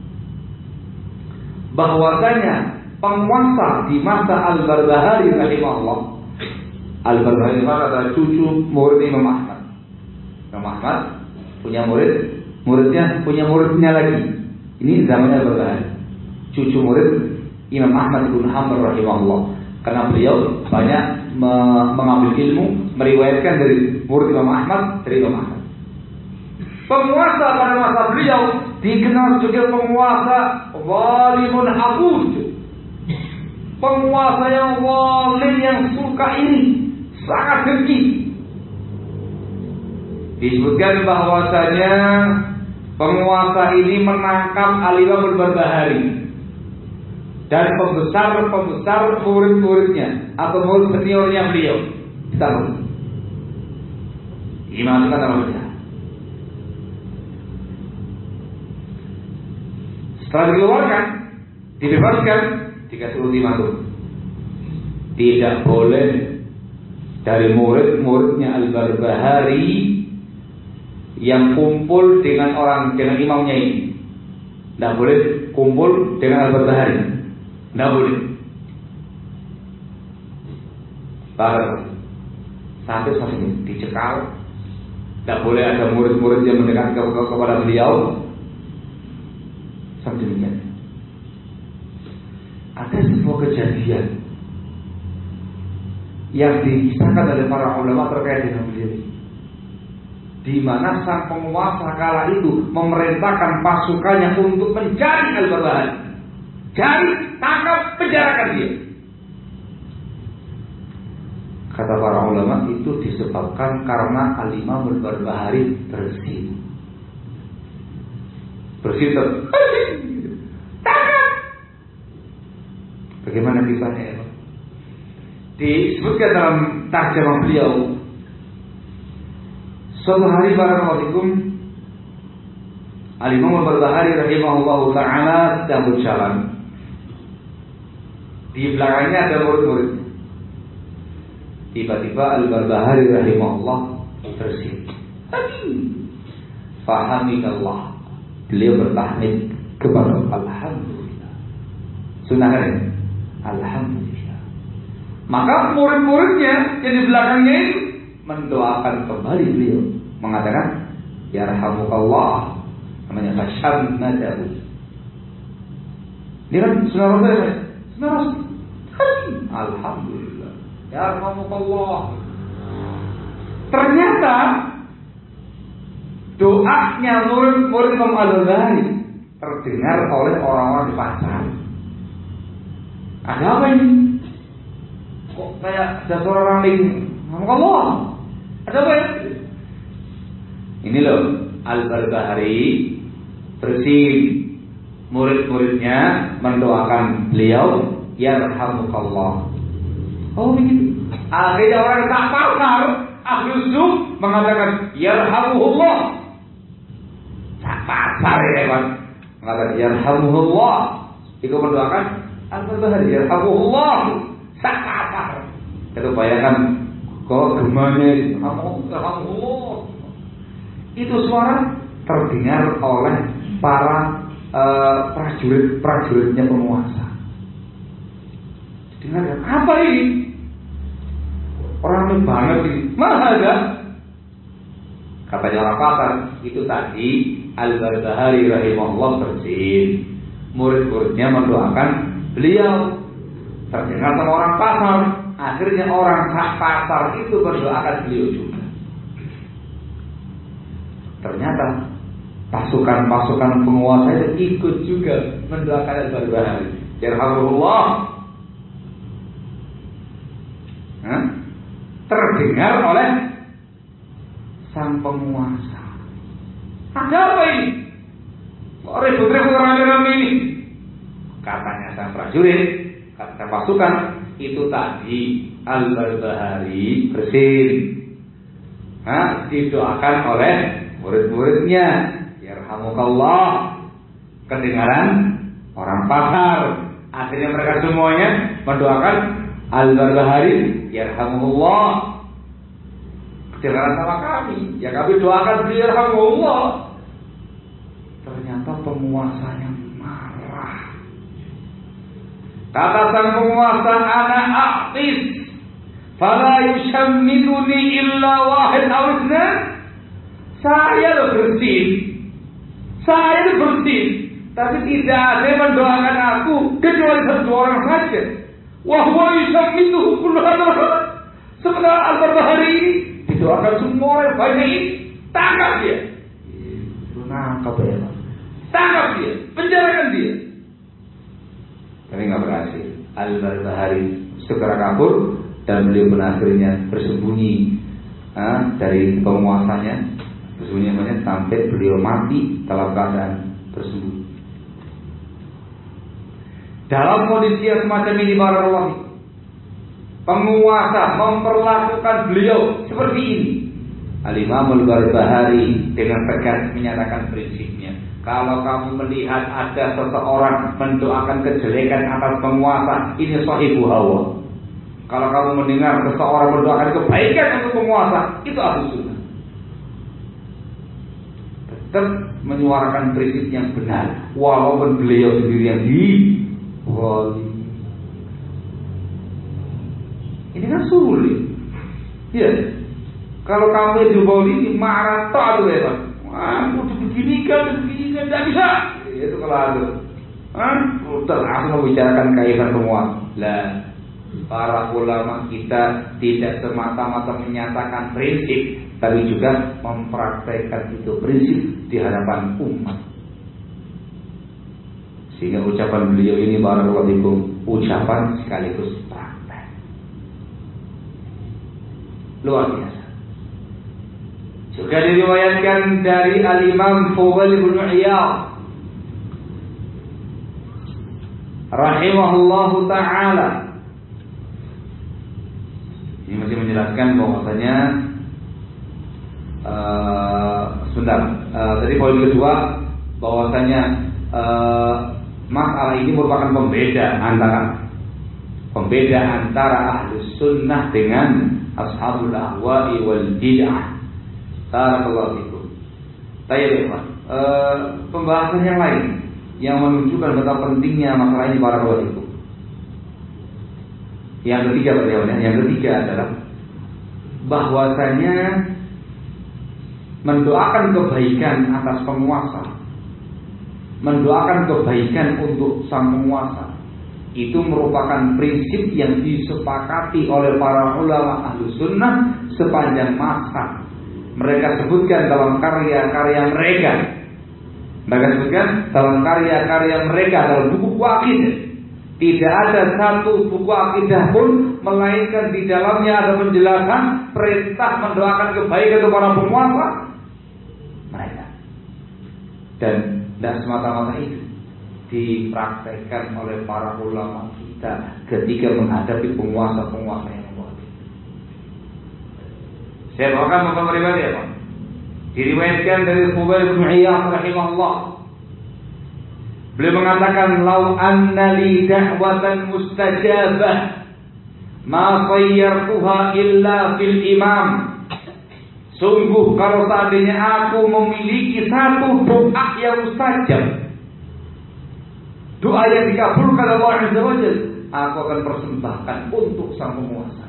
bahwasanya penguasa di masa Al-Barbahari rahimahullah, Al-Barbahari adalah cucu murid Imam Ahmad. Imam Ahmad punya muridnya punya muridnya lagi. Ini zamannya Al-Barbahari, cucu murid Imam Ahmad bin Hanbal rahimahullah. Karena beliau banyak mengambil ilmu, meriwayatkan dari murid Imam Ahmad, dari Imam Ahmad. Penguasa pada masa beliau dikenal sebagai penguasa zalimun aqud, penguasa yang zalim, yang suka ini, sangat dengki. Disebutkan bahwasanya penguasa ini menangkap Al-Imam Al-Barbahari dan pembesar murid-muridnya atau murid seniornya beliau ditaruh. Ini masukkan dalam penjara. Setelah dikeluarkan, dibebaskan, dikasih ultimatum, tidak boleh dari murid-muridnya Al-Barbahari yang kumpul dengan imamnya ini. Tidak boleh kumpul dengan Al-Barbahari, tidak boleh. Sampai ini dicekal. Tidak boleh ada murid-murid yang mendekat kepada beliau. Sampai demikian. Ada sebuah kejadian yang dikisahkan oleh para ulama terkait dengan beliau. di mana sang penguasa kala itu memerintahkan pasukannya untuk mencari Al-Barbahari. Cari, tangkap, penjarakan dia. Kata para ulama itu disebabkan karena Al-Imam Al-Barbahari bersih. Bersih tangkap. Bagaimana kisahnya ya Pak? Disebutkan dalam tarjamah beliau, suatu hari barakallahu Al-Imam Al-Barbahari rahimahullahu ta'ala sedang berjalan. Di belakangnya ada murid-murid. Tiba-tiba Al-Barbahari rahimahullah tersenyum. Fahamidallah. Beliau bertahmid kepada Alhamdulillah. Sunnah kan? Alhamdulillah. Maka murid-muridnya yang di belakangnya itu mendoakan kembali beliau, mengatakan yarhamukallah, namanya fasyamadahu. Ini kan sunnah Rasul ya? Sunnah Rasul. Alhamdulillah. Yarhamukallah. Ternyata doanya murid-murid Imam Al-Barbahari terdengar oleh orang-orang di pasar. Ada apa ini? Kok kayak ada suara orang ini? Allah, ada apa ya? Ini loh, Al-Barbahari bersin, murid-muridnya mendoakan beliau, yarhamukallah. Oh begitu. Akhirnya orang tak pasar, ahli sunnah mengatakan yarhamuhullah. Tak pasar ya Pak, mengatakan yarhamuhullah. Itu mendoakan Al-Barbahari, yarhamuhullah. Tak pasar. Itu bayangkan kok gemanya Alhamdulillah. Itu suara terdengar oleh para prajuritnya penguasa. Dengar apa ini? Orang ini banget ini. Mana ada? Katanya orang pasar, itu tadi Al-Barbahari rahimahullah bersin. Murid-muridnya mendoakan beliau. Terdengar sama orang pasar. Akhirnya orang pasar itu berdoakan beliau juga. Ternyata pasukan-pasukan penguasa itu ikut juga mendoakan Al-Barbahari. Yarhamullah. Terdengar oleh sang penguasa. Ada apa ini? Kok ribut-ribut rame-rame ini? Katanya sang prajurit, kata pasukan, itu tadi Al-Barbahari bersin. Didoakan oleh murid-muridnya, yarhamukallah. Kedengaran orang pasar. Akhirnya mereka semuanya mendoakan Al-Barbahari, yarhamukallah. Kedengaran sama kami, ya kami doakan beliau, yarhamukallah. Ternyata penguasanya marah. Kata sang penguasa, ana aqtis fala yushammiduni illa wahid aw ithnan. Saya bersin, tapi tidak ada yang mendoakan aku kecuali satu orang saja. Wa huwa yusammiduhu kullu hadha. Sebenarnya Al-Barbahari ini didoakan semua orang banyak ini. Tangkap dia. Nangkap ya Pak. Tangkap dia, penjarakan dia. Tapi nggak berhasil. Al-Barbahari segera kabur dan beliau akhirnya bersembunyi dari penguasanya. Bersembunyi sampai beliau mati dalam keadaan bersembunyi. Dalam kondisi yang semacam ini para ulama, penguasa memperlakukan beliau seperti ini. Al-Imam Al-Barbahari dengan tegas menyatakan prinsipnya. Kalau kamu melihat ada seseorang mendoakan kejelekan atas penguasa, ini sahibu hawa. Kalau kamu mendengar seseorang mendoakan kebaikan untuk penguasa, itu ahlu sunnah. Tetap menyuarakan prinsip yang benar, walaupun beliau sendiri yang wali. Ini kan sulit. Ya. Kalau kamu diwali marah tak tuh ya Pak. Udah begini kan, tidak bisa. Itu kalau ada. Udah langsung membicarakan kaitan semua. Lah, para ulama kita tidak semata-mata menyatakan prinsip, tapi juga mempraktekkan itu prinsip di hadapan umat. Sehingga ucapan beliau ini barakallahu fikum ucapan sekaligus praktek. Luar biasa. Juga diriwayatkan dari Al-Imam Fudail bin Iyad rahimahullahu ta'ala. Ini masih menjelaskan bahwasanya tadi poin kedua bahwasanya masalah ini merupakan pembeda antara ahlus sunnah dengan ashabul ahwa'i wal bid'ah. Barakallahu fikum. Pembahasan yang lain yang menunjukkan betapa pentingnya masalah ini barakallahu fikum. Yang ketiga adalah bahwasanya mendoakan kebaikan atas penguasa, mendoakan kebaikan untuk sang penguasa, itu merupakan prinsip yang disepakati oleh para ulama ahlu sunnah sepanjang masa. Mereka sebutkan dalam karya-karya mereka. Dalam buku akidah. Tidak ada satu buku akidah pun melainkan di dalamnya ada penjelasan perintah mendoakan kebaikan kepada penguasa mereka. Dan tidak semata-mata itu dipraktekkan oleh para ulama kita ketika menghadapi penguasa-penguasa yang kuat. Saya bawakan beberapa riwayat ya Pak. Diriwayatkan dari Fudail bin Iyad rahimahullah. Beliau mengatakan, "Lau anna li da'watan mustajabah ma khayyartuha illa fil imam." Sungguh kalau seandainya aku memiliki satu doa yang mustajab, doa yang dikabulkan Allah Azza wa Jalla, aku akan persembahkan untuk sang penguasa.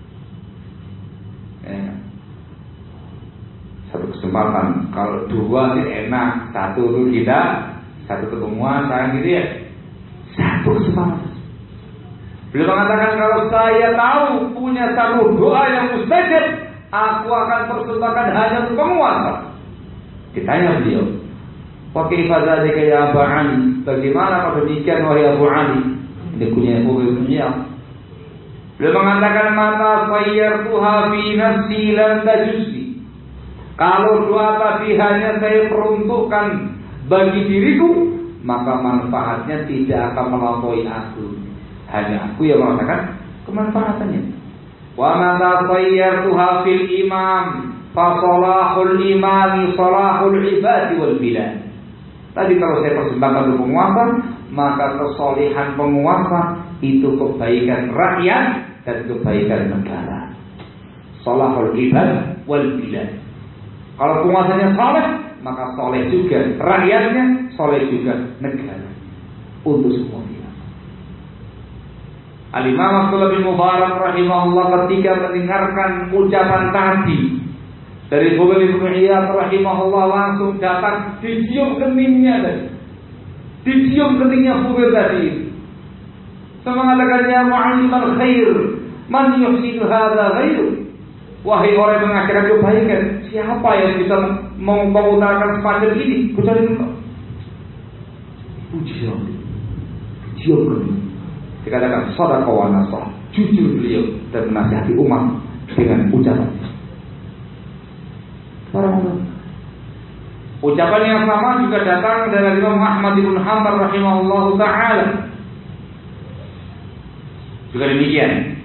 Satu kesempatan, kalau dua itu enak, satu itu kita, satu ke penguasa gitu ya. Satu kesempatan. Beliau mengatakan kalau saya tahu punya satu doa yang mustajab, aku akan persembahkan hanya untuk penguasa. Ditanya beliau, "Wa kaifa dzalika ya Abu Ali?" Bagaimana kalau demikian wahai Abu Ali? Ini punya hukumnya. Beliau mengatakan, "Mata sayyartuha fi nafsi lan tajusni." Kalau doa tadi hanya saya peruntukkan bagi diriku, maka manfaatnya tidak akan melampaui aku. Hanya aku yang merasakan kemanfaatannya. Wa ma tasayyartuha fil imam fa salahul imami salahul ibadi wal bilad. Tadi kalau saya persembahkan untuk penguasa, maka kesolehan penguasa itu kebaikan rakyat dan kebaikan negara. Salahul ibad wal bilad. Kalau penguasanya saleh, maka soleh juga rakyatnya, soleh juga negara. Untuk semua pihak. Al-Imam Abdullah bin Mubarak rahimahullah ketika mendengarkan ucapan tadi dari Fudail bin Iyad rahimahullah langsung datang dicium keningnya tadi. Dicium keningnya Fudail tadi. Saya mengatakan ya mu'allimal khair, man yuhsinu hadza ghairu. Wahai orang yang mengajarkan kebaikan, siapa yang bisa mengutarakan semacam ini kecuali engkau? Pujian, dikatakan shadaqa wa nasah, jujur beliau dan menasihati umat dengan ucapan. Ucapan yang sama juga datang dari Imam Ahmad bin Hanbal rahimahullahu taala. Juga demikian.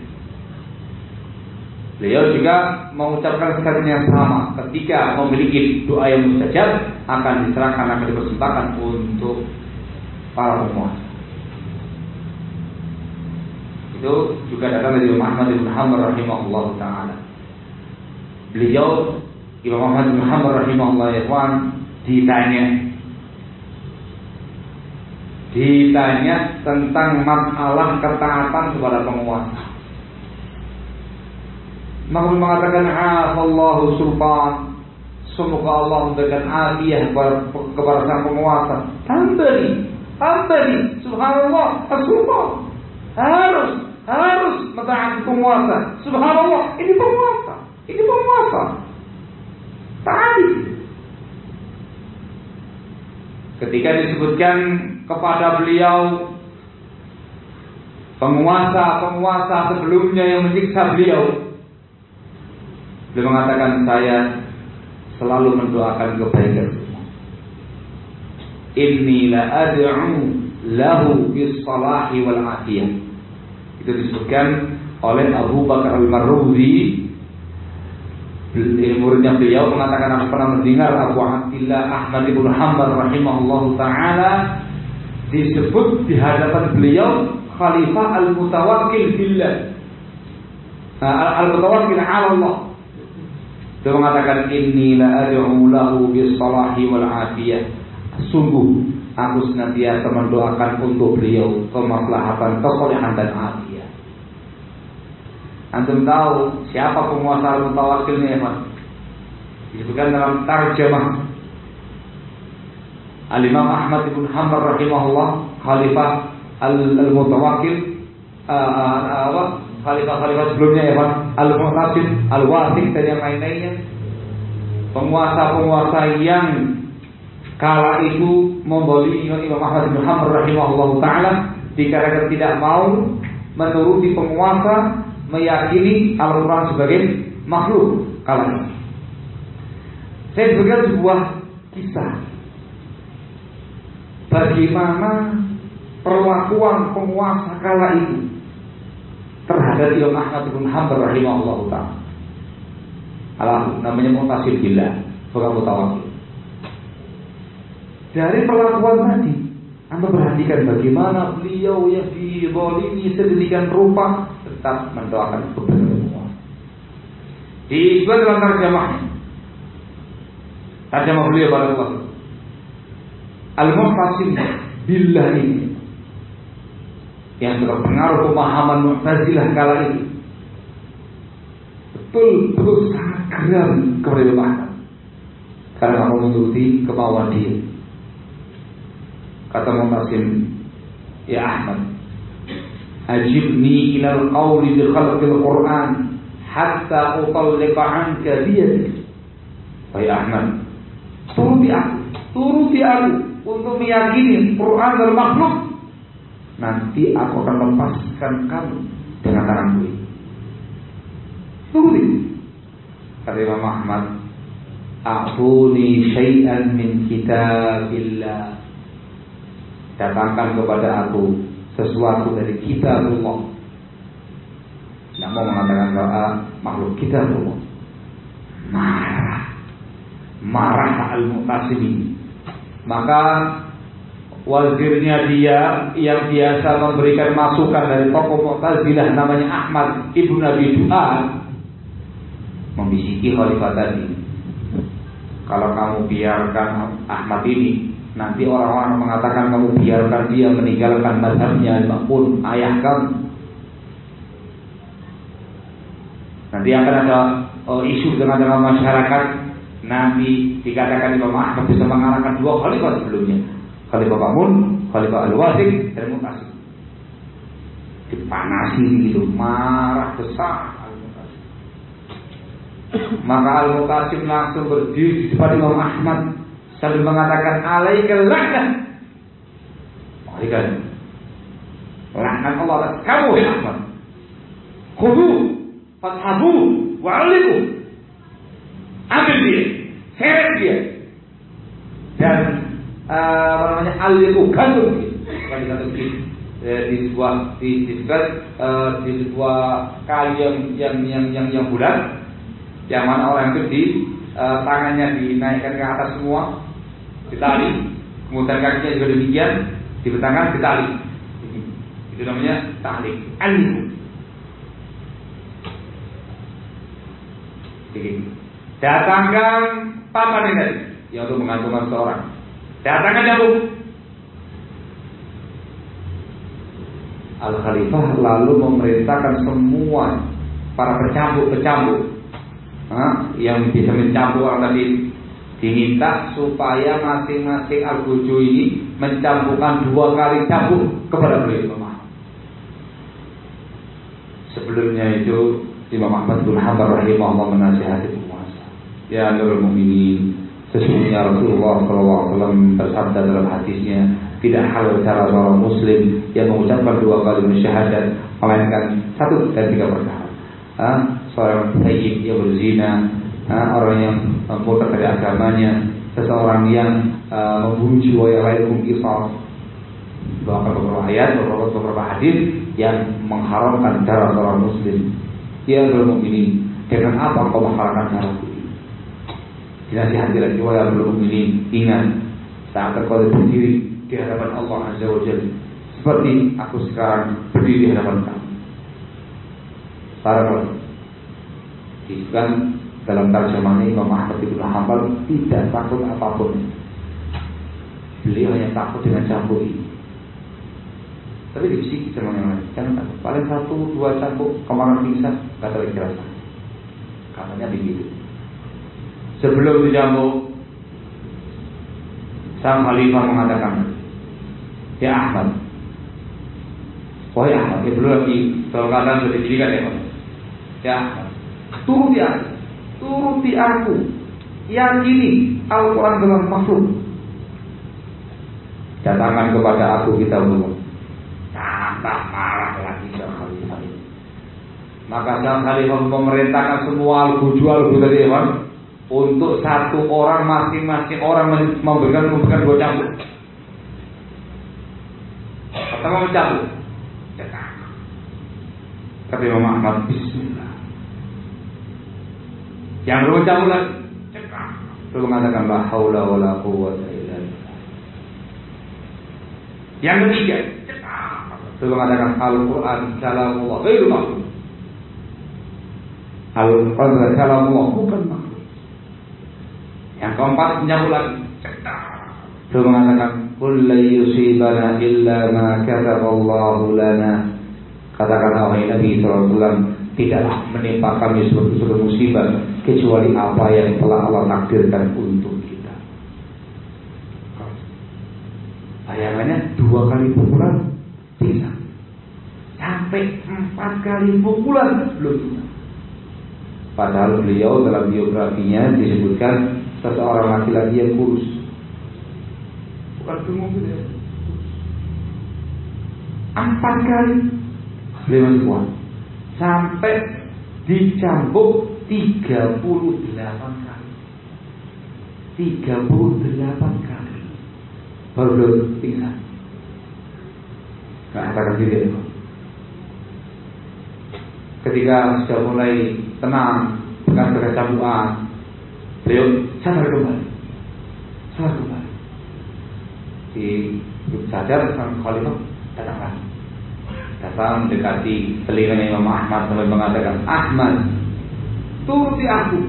Beliau juga mengucapkan sekali yang sama ketika memiliki doa yang mustajab akan diserahkan, akan dipersembahkan untuk para penguasa. Itu juga datang dari Imam Ahmad bin Hanbal rahimahullah taala. Beliau Imam Ahmad bin Hanbal rahimahullah ditanya tentang masalah ketaatan kepada penguasa. Maka mengatakan Allahu sultan, semoga Allah memberikan afiah kepada sang penguasa. Tambari, subhanallah, sultan harus mentaati penguasa. Subhanallah, ini penguasa. Taati. Ketika disebutkan kepada beliau penguasa sebelumnya yang menyiksa beliau mengatakan, saya selalu mendoakan kebaikan. Inni la ad'u lahu bis salahi wal afiyah. Itu disebutkan oleh Abu Bakar Al-Marruzi, muridnya beliau, mengatakan, aku pernah mendengar Abu Abdillah Ahmad ibn Hanbal rahimahullahu taala disebut di hadapan beliau Khalifah al-Mutawakkil billah, al-Mutawakkil ala Allah. Dia mengatakan, inni la ad'u lahu bis salahi wal afiyah. Sungguh aku senantiasa mendoakan untuk beliau kemaslahatan, kesolehan dan afiyah. Antum tahu siapa penguasa al-Mutawakkilnya, ya Pak? Disebutkan dalam tarjamah Al-Imam Ahmad ibn Hanbal rahimahullah, Khalifah al-Mutawakkil, khalifah sebelumnya, ya Pak, Al-Mu'tasim, Al-Wathiq dan yang lain-lainnya. Penguasa-penguasa yang kala itu memboli Imam Ahmad bin Hanbal rahimahullah taala dikarenakan tidak mau menuruti penguasa, meyakini Al-Quran sebagai makhluk kala itu. Saya berikan sebuah kisah bagaimana perlakuan penguasa kala itu terhadap Imam Ahmad bin Hanbal rahimahullah taala. Namanya Mu'tasim billah, bukan Mutawakkil. Dari perlakuan tadi, Anda perhatikan bagaimana beliau yang dizalimi sedemikian rupa tetap mendoakan kepada Allah. Disebut dalam terjemah beliau pada Allah, Al-Mu'tasim billah ini yang terpengaruh pemahaman Mu'tazilah kala itu betul sangat geram kepada Imam karena mau menuruti kemauan dia. Kata Mu'tasim, ya Ahmad, ajibni ilal qawli bi khalqil Qur'an hatta utalliqa anka biyadi. Wahai Ahmad, turuti aku untuk meyakini Quran adalah makhluk. Nanti aku akan lepaskan kamu dengan tanganku. Turuti. Kata Imam Ahmad, a'tuni syai'an min kitabillah. Datangkan kepada aku sesuatu dari kitabullah. Tidak mau mengatakan makhluk kitabullah. Marah Al-Mu'tasim ini. Maka wazirnya dia yang biasa memberikan masukan dari tokoh Mu'tazilah namanya Ahmad ibn Abi Du'ad membisiki khalifah tadi, kalau kamu biarkan Ahmad ini, nanti orang-orang mengatakan kamu biarkan dia meninggalkan mazhabnya maupun ayah kamu. Nanti akan ada isu dengan masyarakat. Nanti dikatakan Imam Ahmad bisa mengalahkan dua khalifah sebelumnya, Khalifah Ma'mun, Khalifah Al-Wathiq dan Mu'tasim. Dipanasi itu, marah besar Al-Mu'tasim. Maka Al-Mu'tasim langsung berdiri di depan Imam Ahmad sambil mengatakan alaikal laknah. Alaikal laknah Allah atas kamu, ya Ahmad. Khudu fathabu wa'aliku. Ambil dia, seret dia, dan aliku gantung dia. Bukan digantung di sebuah kali yang bulat, yang mana orang itu di tangannya dinaikkan ke atas semua, ditali, kemudian kakinya juga demikian, dibentangkan ditali. Itu namanya tahlik. Aliku. Datangkan papan ini yang untuk mengantungkan seorang. Datangkan jarum. Al-Khalifah lalu memerintahkan semua para pencambuk yang bisa mencampur orang tadi, diminta supaya masing-masing al-Guju ini mencampurkan 2 kali cambuk kepada beliau. Sebelumnya itu Imam Ahmad bin Hanbal rahimahullah menasihati penguasa. Ya Amirul Mukminin, sesungguhnya Rasulullah SAW bersabda dalam hadisnya, tidak halal cara seorang muslim yang mengucapkan 2 kalimat syahadat melainkan 1 dan 3 perkara. Seorang thayyib yang berzina, orang yang murtad dari agamanya, seseorang yang membunuh jiwa yang lain qisas. Bahkan beberapa ayat, beberapa hadis yang mengharamkan darah seorang muslim. Ya Amirul Mukminin, dengan apa engkau mengharamkan darah? Dinasihati lagi, wahai Amirul Mukminin, ingat saat engkau berdiri di hadapan Allah Azza wa Jalla seperti aku sekarang berdiri di hadapan kamu. Para disebutkan dalam terjemahan Imam Ahmad bin Hanbal tidak takut apapun. Beliau hanya takut dengan cambuk ini. Tapi dibisiki sama yang lain, jangan takut. Paling 1-2 cambuk kemarin pingsan, nggak terlalu dirasa. Katanya begitu. Sebelum dicambuk, sang khalifah mengatakan, ya Ahmad, wahai Ahmad, ya belum lagi dalam keadaan sudah didirikan ya Pak. Ya Ahmad, turuti aku, yakini Al-Quran dalam makhluk. Datangkan kepada aku kitabullah. Tambah marah lagi sang khalifah ini. Maka sang khalifah memerintahkan semua al-buju dari hewan untuk 1 orang, masing-masing orang memberikan 2 cambuk. Pertama mencambuk, kata Imam Ahmad, bismillah. Yang kedua mencambuk lagi, lalu mengatakan la haula wala quwwata illa billah. Yang ketiga, lalu mengatakan Al-Quran kalamullah ghairu makhluk. Al-Quran kalamullah bukan makhluk. Yang keempat menyambut lagi, lalu mengatakan qul la yusibana illa ma kataballahu lana. Katakanlah wahai Nabi SAW, tidaklah menimpa kami suatu musibah kecuali apa yang telah Allah takdirkan untuk kita. Bayangannya 2 kali pukulan bisa, sampai 4 kali pukulan belum bisa. Padahal beliau dalam biografinya disebutkan seseorang laki-laki yang kurus, bukan gemuk gitu ya. 4 kali beliau masih kuat, sampai dicambuk 38 kali. 38 kali baru beliau pingsan. Gak katakan diri itu. Ketika sudah mulai tenang, bekas cambukan, beliau sadar kembali. Sadar sang khalifah datang lagi. Datang mendekati telinga Imam Ahmad sampai mengatakan, Ahmad, turuti aku,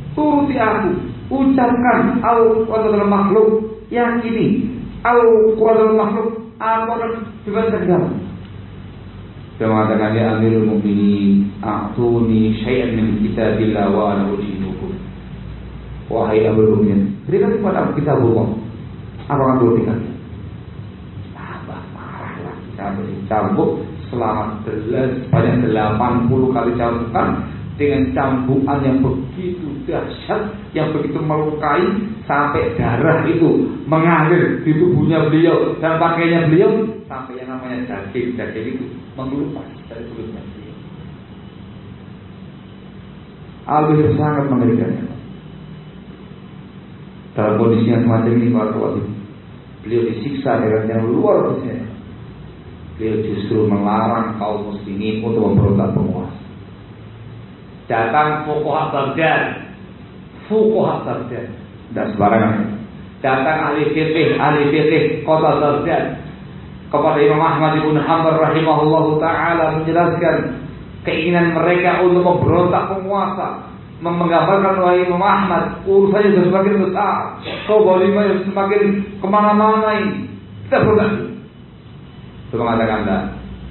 ucapkan Al-Quran dalam makhluk, yakini Al-Quran dalam makhluk, aku akan bebaskan kamu. Dia mengatakan, ya Amirul Mukminin, a'tuni syai'an min kitabillah wa ana ujibukum. Wahai Amirul Mukminin, berikan kepada aku kitabullah, apa akan buktikan? Tambah marah lagi, sampai dicambuk selama sebanyak 80 kali cambukan dengan cambukan yang begitu dahsyat, yang begitu melukai, sampai darah itu mengalir di tubuhnya beliau dan pakaiannya beliau, sampai yang namanya daging itu mengelupas dari kulitnya beliau. Al-Bashir sangat mengerikan. Dalam kondisi yang semacam ini, para wajib, beliau disiksa dengan yang luar biasa. Beliau justru melarang kaum muslimin untuk memberontak penguasa. Datang fuqaha Baghdad, tidak sembarangan. Datang ahli fikih kota Baghdad kepada Imam Ahmad bin Hanbal rahimahullahu taala, menjelaskan keinginan mereka untuk memberontak penguasa, menggambarkan wahai Imam Ahmad, urusannya sudah semakin besar, kezalimannya semakin kemana-mana ini, kita berontak. Itu mengatakan tak,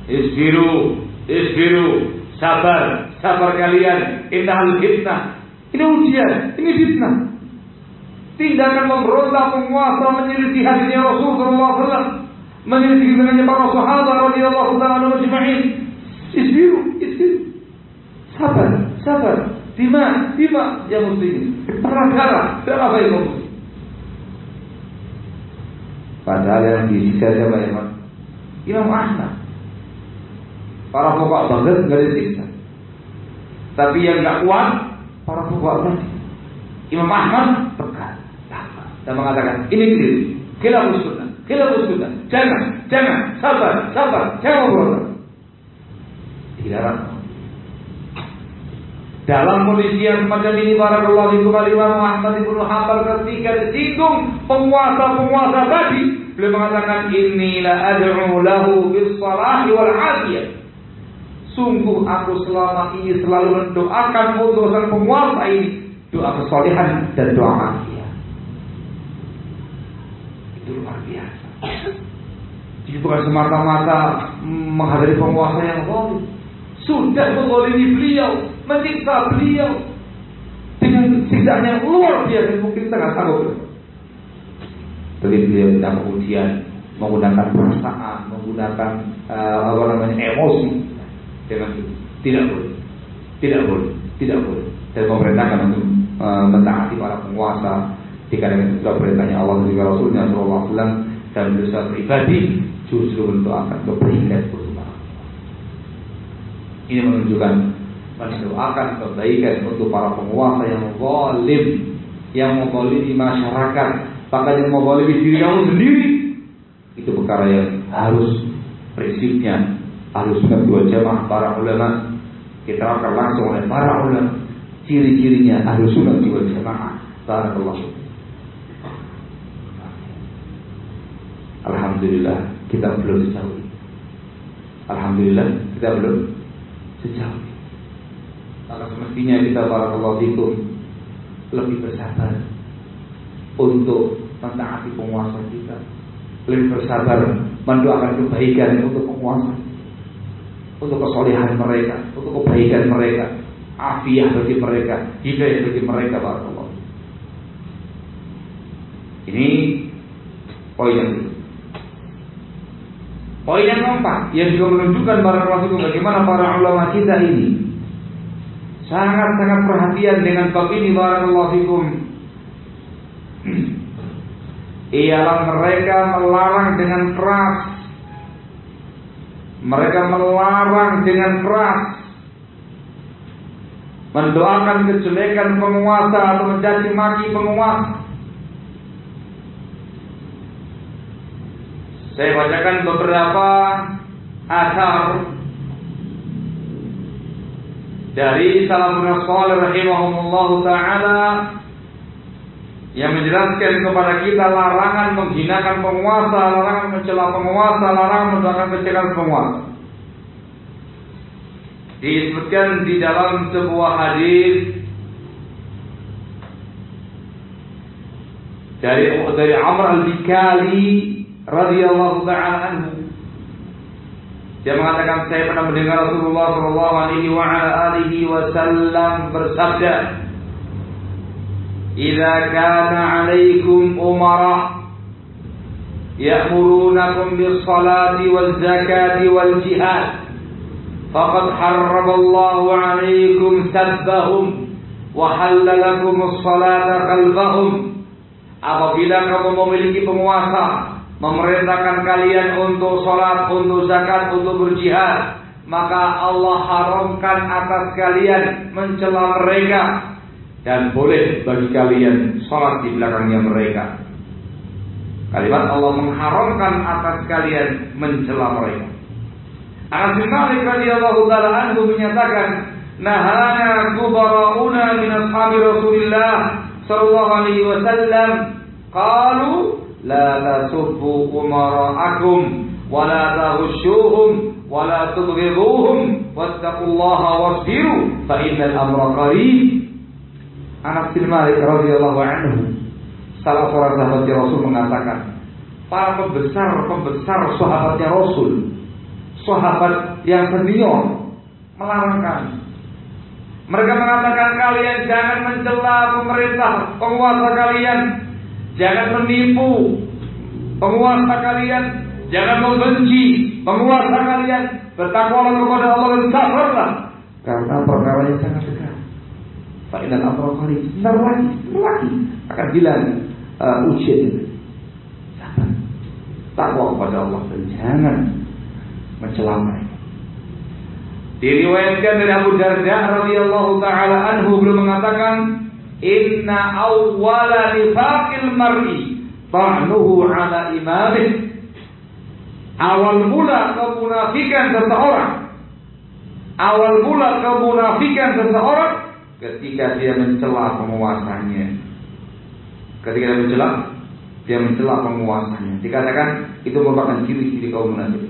isbiru, sabar kalian, innahal fitnah, ini ujian, ini fitnah. Tindakan memberontak penguasa menyelisih hatinya Rasulullah SAW, menyelisih dengannya para sahabat radhiyallahu ta'ala anhum ajma'in. Isbiru, sabar. Dima ya muslimin. Darah baik kaum muslimin. Padahal yang disiksa siapa ya Pak? Imam Ahmad. Para fuqaha banget nggak disiksa. Tapi yang nggak kuat para fuqaha tadi. Imam Ahmad tekan dan mengatakan ini khilafus sunnah. Jangan, sabar, jangan berontak. Dilarang. Dalam kondisi yang semacam ini barakallahu fikum Imam Ahmad bin Hanbal ketika disinggung penguasa tadi, beliau mengatakan inni la ad'u lahu bis salahi wal afiyah. Sungguh aku selama ini selalu mendoakan untuk sang penguasa ini doa kesalehan dan doa afiat. Itu luar biasa. Jadi bukan semata-mata menghadiri penguasa yang zalim. Sudah menzalimi beliau, menyiksa beliau dengan siksaan yang luar biasa, mungkin sangat sanggup. Tapi beliau tidak kemudian menggunakan perasaan, menggunakan emosi dengan itu. Tidak boleh. Dan memerintahkan untuk mentaati para penguasa dikarenakan sudah perintahnya Allah dan juga Rasulnya Sallallahu Alaihi Wasallam, dan dosa pribadi justru mendoakan kebaikan bersama. Ini menunjukkan mendoakan kebaikan untuk para penguasa yang zalim, yang menzalimi masyarakat, bahkan yang menzalimi diri kamu sendiri. Itu perkara yang harus prinsipnya harus wal jamaah para ulama diterapkan langsung oleh para ulama. Ciri-cirinya Ahlus Sunnah wal Jamaah. Barakallahu. Alhamdulillah kita belum sejauh ini. Maka semestinya kita barakallahu fikum lebih bersabar untuk mentaati penguasa kita, lebih bersabar mendoakan kebaikan untuk penguasa, untuk kesolehan mereka, untuk kebaikan mereka, afiah bagi mereka, hidayah bagi mereka, barakallahu. Ini poin yang kedua. Poin yang keempat yang juga menunjukkan barakallahu bagaimana para ulama kita ini sangat-sangat perhatian dengan bab ini, barakallahu fikum. Ialah mereka melarang dengan keras. Mereka melarang dengan keras mendoakan kejelekan penguasa atau mencaci maki penguasa. Saya bacakan beberapa asar dari salafun salih rahimahumullah taala yang menjelaskan kepada kita larangan menghinakan penguasa, larangan mencela penguasa, larangan mendoakan kejelekan penguasa. Disebutkan di dalam sebuah hadis dari Amr al-Bikali radhiyallahu ta'ala anhu. Dia mengatakan, saya pernah mendengar Rasulullah sallallahu alaihi wasallam bersabda, "Idza kana 'alaikum umara ya'murunakum bis-salati waz-zakati wal-jihad, faqad harramallahu 'alaikum sabbahum wa halalakum as-salata khalfahum." Apabila kamu memiliki penguasa memerintahkan kalian untuk sholat, untuk zakat, untuk berjihad, maka Allah haramkan atas kalian mencela mereka dan boleh bagi kalian sholat di belakangnya mereka. Kalimat Allah mengharamkan atas kalian mencela mereka. Anas bin Malik radhiyallahu taala anhu menyatakan, "Nahana kubara'una min ashabi Rasulillah sallallahu alaihi wasallam qalu la tasubbu umara'akum wa la tahushuhum wa la tubghiduhum wattaqullaha wasbiru fa innal amra qarib." Anas bin Malik radhiyallahu anhu, salah seorang sahabat Rasul, mengatakan, para pembesar sahabatnya Rasul, sahabat yang senior, melarang kami. Mereka mengatakan, kalian jangan mencela pemerintah, penguasa kalian, jangan menipu penguasa kalian, jangan membenci penguasa kalian, bertakwalah kepada Allah dan sabarlah, karena perkaranya sangat dekat. Fa'inal amra qarib. Bentar lagi akan hilang ujian itu. Sabar. Takwa kepada Allah dan jangan mencela mereka. Diriwayatkan dari Abu Darda radhiyallahu taala anhu beliau mengatakan, "Inna awwala nifaqil mar'i ta'nuhu 'ala imamih." Awal mula kemunafikan seseorang ketika dia mencela penguasanya. Dikatakan itu merupakan ciri-ciri kaum munafik.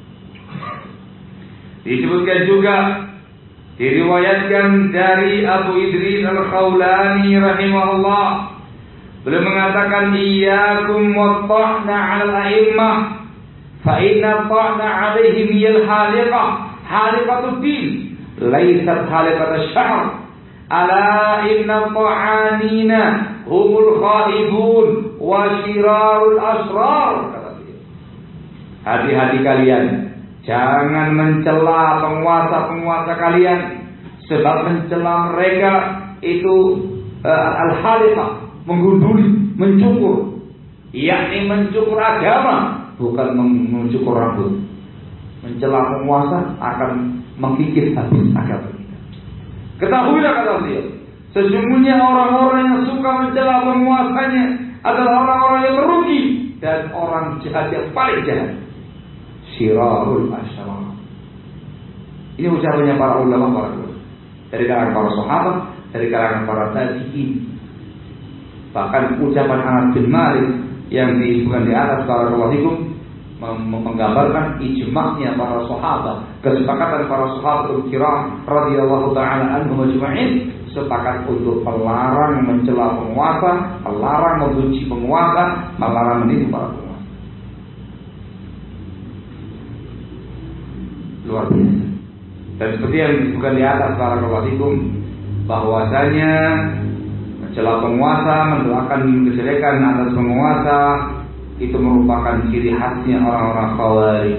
Disebutkan juga, diriwayatkan dari Abu Idris Al-Khawlani rahimahullah, beliau mengatakan, "Iyyakum wat-ta'na 'alal a'immah, fa inna ta'na 'alaihim hiyal haliqah, haliqatud din, laysat haliqatus sya'r. Ala inna ta'anina humul khaibun wa syirarul asrar." Kata beliau, hati-hati kalian, jangan mencela penguasa-penguasa kalian, sebab mencela mereka itu al-haliqah, menggunduli, mencukur, yakni mencukur agama, bukan mencukur rambut. Mencela penguasa akan menggigit habis agama kita. Ketahuilah, kata beliau, sesungguhnya orang-orang yang suka mencela penguasanya adalah orang-orang yang merugi dan orang jahat yang paling jahat. Syirarul asrar. Ini ucapannya para ulama, dari kalangan para sahabat, dari kalangan para tabi'in. Bahkan ucapan Anas bin Malik yang disebutkan di atas barakallahu fikum menggambarkan ijma'nya para sahabat, kesepakatan para sahabatul kiram radhiyallahu taala anhum ajma'in, sepakat untuk melarang mencela penguasa, melarang membenci penguasa, melarang menipu para penguasa. Luar biasa. Dan seperti yang disebutkan di atas barakallahu fikum, bahwasanya mencela penguasa, mendoakan kejelekan atas penguasa, itu merupakan ciri khasnya orang-orang khawarij.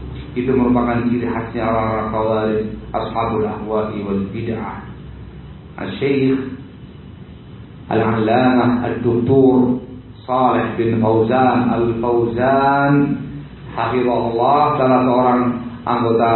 Ashabul ahwa'i wal bid'ah. Al-Syekh Al-Allamah Al-Doktor Saleh bin Fauzan Al-Fauzan hafizahullah, salah seorang anggota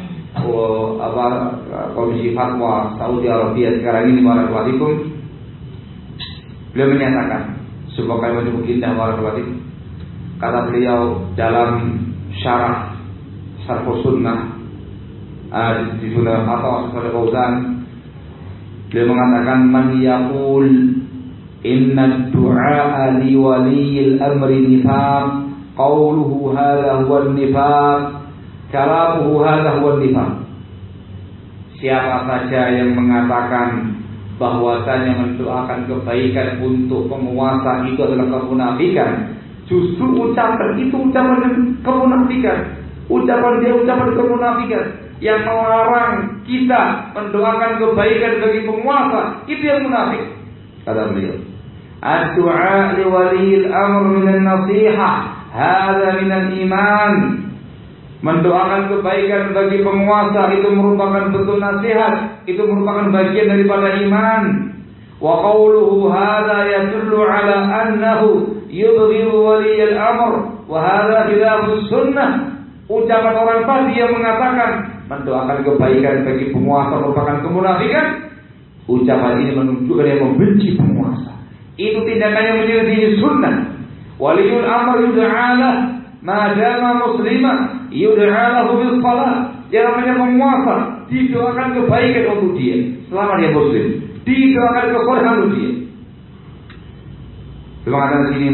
Komisi Fatwa Saudi Arabia sekarang ini, barakallahu fikum, beliau menyatakan sebuah kalimat cukup indah, barakallahu fikum. Kata beliau dalam syarah Sunnah di Sunnah atau Saleh Fauzan, beliau mengatakan, "Man yaqul inna ad-du'a li waliyil amri nifaq, qawluhu hadha huwa an-nifaq, kalamuhu hadha huwa an-nifaq." Siapa saja yang mengatakan bahwasanya mendoakan kebaikan untuk penguasa itu adalah kemunafikan, justru ucapan itu ucapan kemunafikan. Ucapan kemunafikan yang melarang kita mendoakan kebaikan bagi penguasa, itu yang munafik. Kata beliau, "Ad-du'a li waliyil amr min an-nasihah, hadza min al-iman." Mendoakan kebaikan bagi penguasa itu merupakan bentuk nasihat, itu merupakan bagian daripada iman. Wa qawluhu hadza yadullu ala annahu yubghidu waliyal amr wa hadza khilafus sunnah. Ucapan orang tadi yang mengatakan mendoakan kebaikan bagi penguasa merupakan kemunafikan, ucapan ini menunjukkan yang membenci penguasa. Itu tindakan yang menyelisih sunnah. Waliyul amr yud'alah madama muslimah, yud'alahu bis salat. Yang namanya penguasa didoakan kebaikan untuk dia selama dia muslim, didoakan kesolehan untuk dia. Mengatakan sini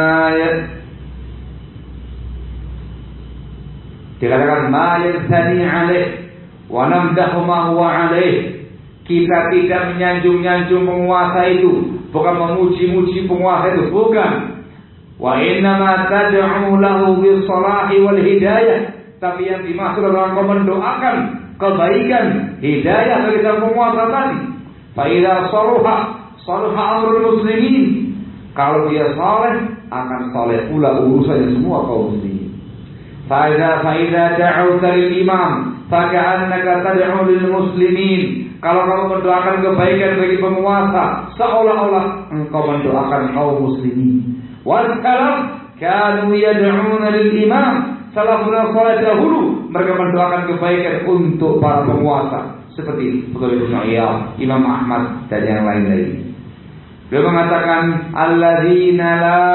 dikatakan ma yathani alaih wa namdahu ma huwa alaih. Kita tidak menyanjung-nyanjung penguasa itu, bukan memuji-muji penguasa itu, bukan. Wa innama tad'u lahu bis salahi wal hidayah. Tapi yang dimaksud adalah mendoakan kebaikan, hidayah bagi sang penguasa tadi. Fa idza salaha amrul muslimin. Kalau dia saleh, akan saleh pula urusannya semua kaum muslimin. فإذا دعوت للإمام فكأنك تدعو للمسلمين Kalau kamu mendoakan kebaikan bagi penguasa, seolah-olah engkau mendoakan kaum muslimin. Wassalam kanu yad'una lil imam. Salafun salih dahulu mereka mendoakan kebaikan untuk para penguasa, seperti Fudail bin Iyad, Imam Ahmad dan yang lain-lain. Beliau mengatakan alladzina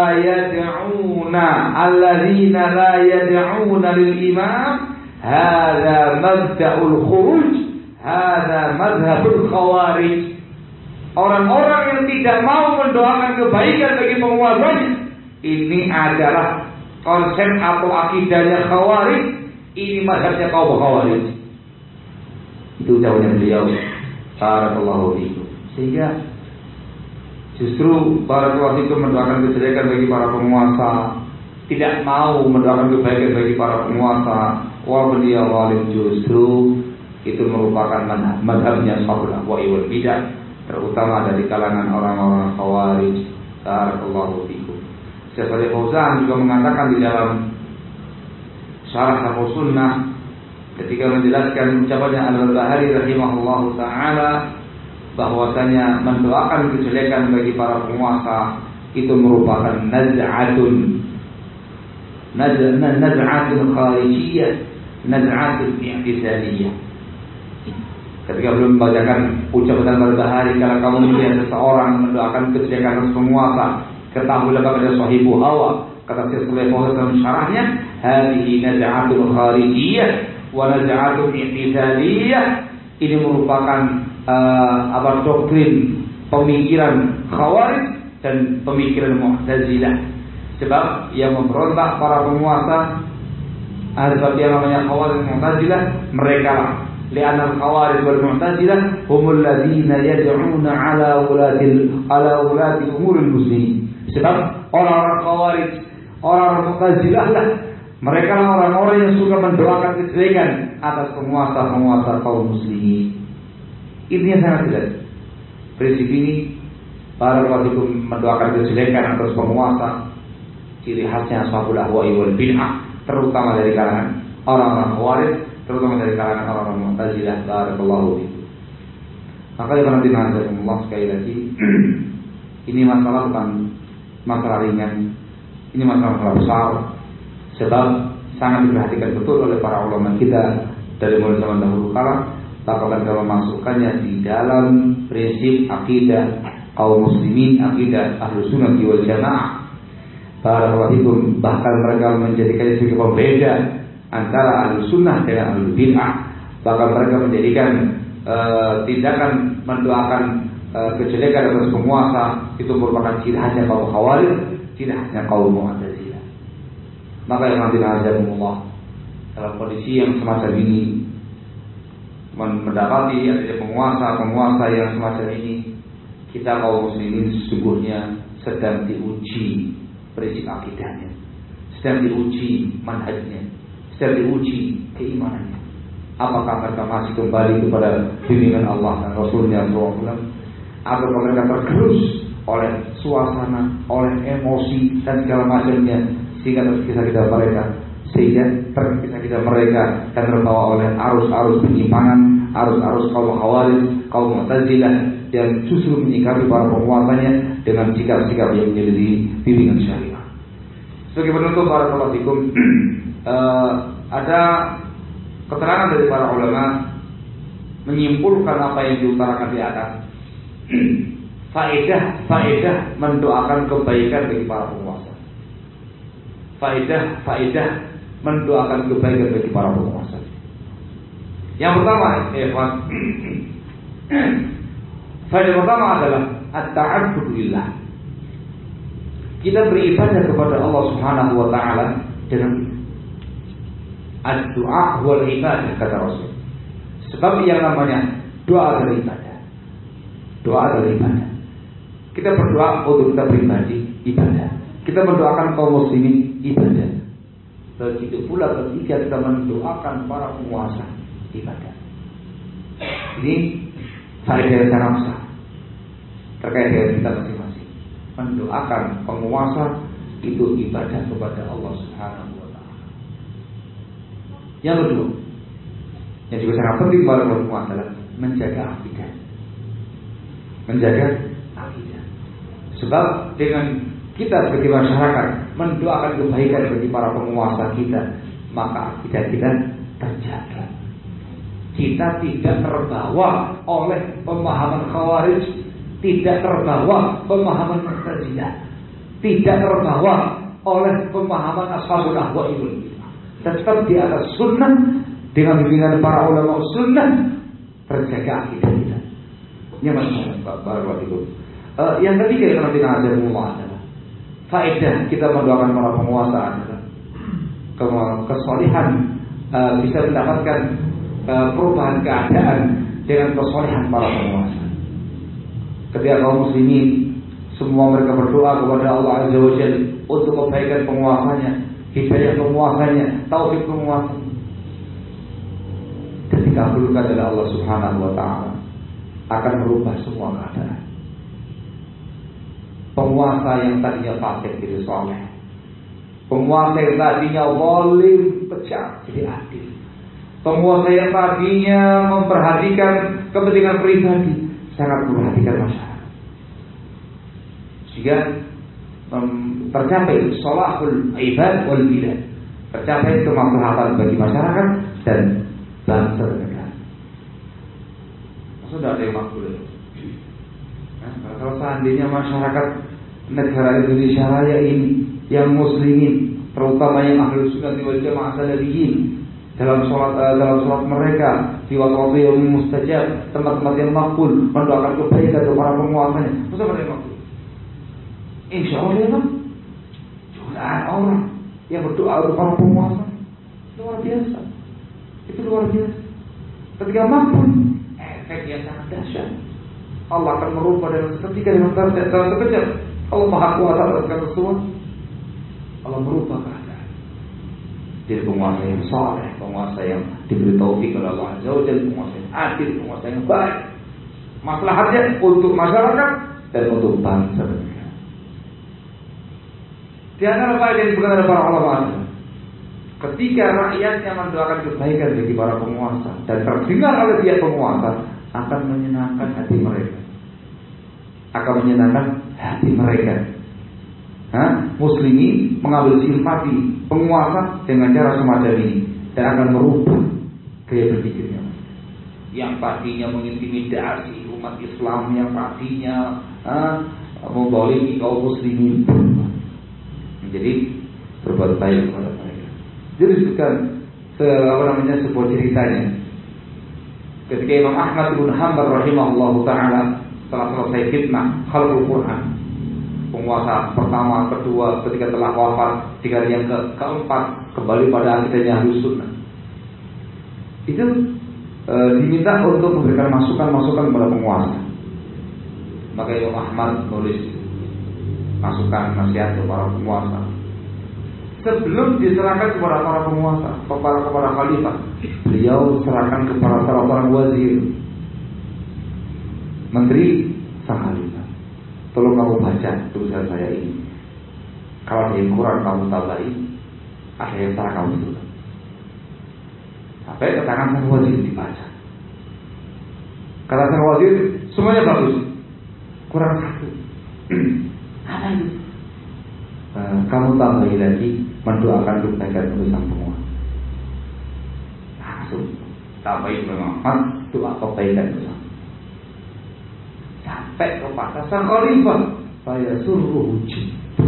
la yad'una lil imam hadza mabda'ul khuruj, hadza madhhabul khawarij. Orang-orang yang tidak mau mendoakan kebaikan bagi penguasanya, ini adalah konsep atau akidahnya khawarij, ini mazhabnya kaum khawarij. Itu ucapannya beliau. Barakallahu fiikum. Sehingga justru barakallahu fiikum mendoakan kejelekan bagi para penguasa, tidak mau mendoakan kebaikan bagi para penguasa, walaupun dia zalim, justru itu merupakan mazhabnya ashabul ahwa'i wal bidah, terutama dari kalangan orang-orang khawarij. Barakallahu fiikum. Syekh Shalih Fauzan juga mengatakan di dalam Syarah Sharh Sunnah ketika menjelaskan ucapannya Al-Barbahari rahimahullahu taala bahwasanya mendoakan kejelekan bagi para penguasa itu merupakan naz'atun kharijiyah, naz'atun i'tizaliyah. Ketika belum membacakan ucapan Al-Barbahari, kalau kamu melihat seseorang mendoakan kejelekan atas penguasa, ketahuilah bahwa sahibu hawa. Kata Syekh Shalih Fauzan dalam syarahnya, hadhihi naz'atun kharijiyah wa naz'atun i'tizaliyah. Ini merupakan doktrin pemikiran Khawarij dan pemikiran Mu'tazilah. Sebab yang memberontak para penguasa, sebab yang namanya Khawarij dan Mu'tazilah, mereka lah. Li'anal Khawarij wal Mu'tazilah humul ladzina yad'una ala ulati umuril muslimin. Sebab orang-orang Khawarij, orang-orang Mu'tazilah lah, mereka lah orang-orang yang suka mendoakan kejelekan atas penguasa-penguasa kaum muslimin. Ini yang sangat jelas. Prinsip ini para ulama mendoakan kejelekan atas penguasa, ciri khasnya ashabul ahwa'i wal bid'ah, terutama dari kalangan orang-orang Khawarij, terutama dari kalangan orang-orang Mu'tazilah. Barakallahu fiikum. Maka ya nanti nazakumullah, sekali lagi ini masalah bukan masalah ringan, ini masalah besar. Sebab sangat diperhatikan betul oleh para ulama kita dari mulai zaman dahulu kala, bahkan dalam masukkannya di dalam prinsip akidah kaum muslimin, akidah Ahlus Sunnah wal Jamaah. Barakallahu fiikum. Bahkan mereka menjadikannya sebagai pembeda antara Ahlus Sunnah dengan Ahlul Bid'ah. Bahkan mereka menjadikan tindakan mendoakan kejelekan atas penguasa itu merupakan ciri khasnya kaum Khawarij, ciri khasnya kaum Mu'tazilah. Maka yang nanti nazakumullah, dalam kondisi yang semacam ini, mendapati adanya penguasa yang semacam ini, kita kaum muslimin sesungguhnya sedang diuji prinsip akidahnya, sedang diuji manhajnya, sedang diuji keimanannya. Apakah mereka masih kembali kepada bimbingan Allah dan Rasulnya SAW, atau mereka tergerus oleh suasana, oleh emosi dan segala macamnya, sehingga terkisah-kisah mereka dan terbawa oleh arus-arus penyimpangan, arus-arus kaum Khawarij, kaum Mu'tazilah yang justru menyikapi para penguasanya dengan sikap-sikap yang menjadi bimbingan syariah. Sebagai penutup, barakallahu fikum, ada keterangan dari para ulama menyimpulkan apa yang diutarakan di atas. Faedah mendoakan kebaikan bagi para penguasa. Faedah mendoakan kebaikan bagi para penguasa. Yang pertama, faedah pertama adalah at-ta'abbud lillah. Kita beribadah kepada Allah Subhanahu wa taala dengan ad-du'a wal ibadah, kata Rasul. Sebab yang namanya doa adalah ibadah. Doa adalah ibadah. Kita berdoa untuk kita pribadi, ibadah. Kita mendoakan kaum muslimin, ibadah. Begitu pula ketika kita mendoakan para penguasa, ibadah. Ini faedah yang sangat besar terkait dengan kita masing-masing. Mendoakan penguasa itu ibadah kepada Allah Subhanahu wa taala. Yang kedua, yang juga sangat penting pada penguasa adalah menjaga akidah. Menjaga akidah. Sebab dengan kita sebagai masyarakat mendoakan kebaikan bagi para penguasa kita, maka akidah kita terjaga. Kita tidak terbawa oleh pemahaman Khawarij, tidak terbawa pemahaman Mu'tazilah, tidak terbawa oleh pemahaman Ashabul Ahwa'i wal Bid'ah. Tetap di atas sunnah dengan bimbingan para ulama sunnah, terjaga akidah kita. Yang baru yang ketiga yang nanti nazarullah adalah faedah kita mendoakan para penguasa adalah kesolihan, bisa mendapatkan perubahan keadaan dengan kesolihan para penguasa. Ketika kaum muslimin semua mereka berdoa kepada Allah Azza wa Jalla untuk kebaikan penguasanya, hidayah penguasanya, taufik penguasanya, dan dikabulkan oleh Allah Subhanahu wa taala, akan merubah semua keadaan. Penguasa yang tadinya fasik jadi saleh, penguasa yang tadinya zalim pecah jadi adil, penguasa yang tadinya memperhatikan kepentingan pribadi sangat memperhatikan masyarakat, sehingga tercapai sholahul ibad wal bilad, tercapai kemaslahatan bagi masyarakat dan bangsa dan negara. Maksudnya ada yang makbul. Kalau seandainya masyarakat negara Indonesia Raya ini yang muslimin, terutama yang ahli sunnah wal jamaah salafiyin, dalam sholat mereka di waktu yang mustajab, tempat-tempat yang makbul, mendoakan kebaikan kepada para penguasanya, masa mereka makbul? Insya Allah ya kan? Jutaan orang yang berdoa untuk para penguasa, luar biasa. Itu luar biasa. Ketika makbul, efeknya sangat dahsyat. Allah akan merubah dalam seketika, dalam sekejap. Allah Maha Kuasa atas segala sesuatu. Allah merubah keadaan. Jadi penguasa yang saleh, penguasa yang diberi taufik oleh Allah Azza wa Jalla, penguasa yang adil, penguasa yang baik. Maslahatnya untuk masyarakat dan untuk bangsa dan negara. Di antara faedah yang diberikan oleh para ulama adalah ketika rakyatnya mendoakan kebaikan bagi para penguasa dan terdengar oleh pihak penguasa, akan menyenangkan hati mereka. Akan menyenangkan hati mereka. Muslimin mengambil simpati penguasa dengan cara semacam ini dan akan merubah gaya berpikirnya. Yang tadinya mengintimidasi umat Islam, yang tadinya membolimi kaum muslimin, menjadi berbuat baik kepada mereka. Jadi disebutkan sebuah ceritanya. Ketika Imam Ahmad bin Hanbal rahimahullahu taala setelah selesai fitnah khalqul Quran, penguasa pertama, kedua, ketika telah wafat, ketika yang keempat kembali pada akidahnya Ahlus Sunnah, itu diminta untuk memberikan masukan-masukan kepada penguasa. Maka Imam Ahmad menulis masukan nasihat kepada penguasa. Sebelum diserahkan kepada para penguasa, kepada khalifah, beliau serahkan kepada salah seorang wazir, menteri sang khalifah. Tolong kamu baca tulisan saya ini. Kalau ada yang kurang kamu tambahin, ada yang salah kamu tulis. Sampai ke tangan sang wazir dibaca. Kata sang wazir, semuanya bagus, kurang satu. Apa itu? Kamu tambahin lagi, mendoakan kebaikan untuk sang penguasa. Langsung tambahin Muhammad doa kebaikan untuk sang. Sampai kepada sang khalifah, saya suruh uji.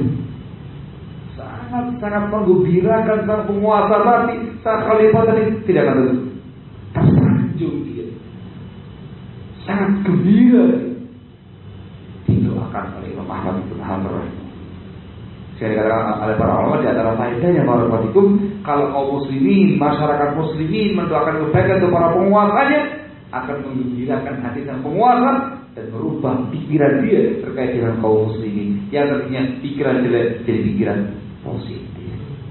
Sangat menggembirakan sang penguasa tadi. Sang khalifah tadi tidak akan tersanjung dia. Sangat gembira didoakan oleh Imam Ahmad bin Hanbal. Saya dikatakan oleh para ulama di antara faedahnya barakallahu, kalau kaum muslimin, masyarakat muslimin mendoakan kebaikan untuk para penguasanya, akan menggembirakan hati sang penguasa dan merubah pikiran dia terkait dengan kaum muslimin yang tadinya pikiran jelek jadi pikiran positif.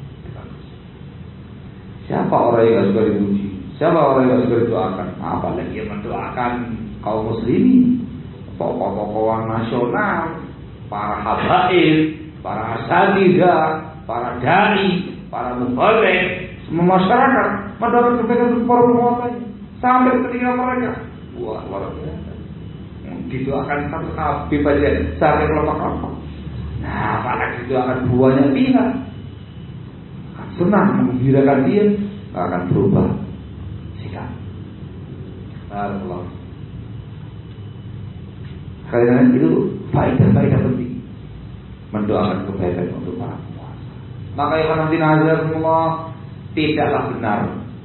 Siapa orang yang suka dipuji? Siapa orang yang suka didoakan? Apalagi yang mendoakan kaum muslimin, tokoh-tokoh nasional, para habaib, para asatidzah, para dai, para mubaligh, semua masyarakat mendoakan kebaikan untuk para penguasanya sampai ketika mereka Wah, luar biasa. Didoakan satu habib aja sampai kelompok-kelompok. Nah, apalagi didoakan buahnya pihak. Senang menggembirakan dia, nggak akan berubah sikap. Allah. Karena itu faedah-faedah penting mendoakan kebaikan untuk para penguasa. Maka yang nanti nazarullah tidaklah benar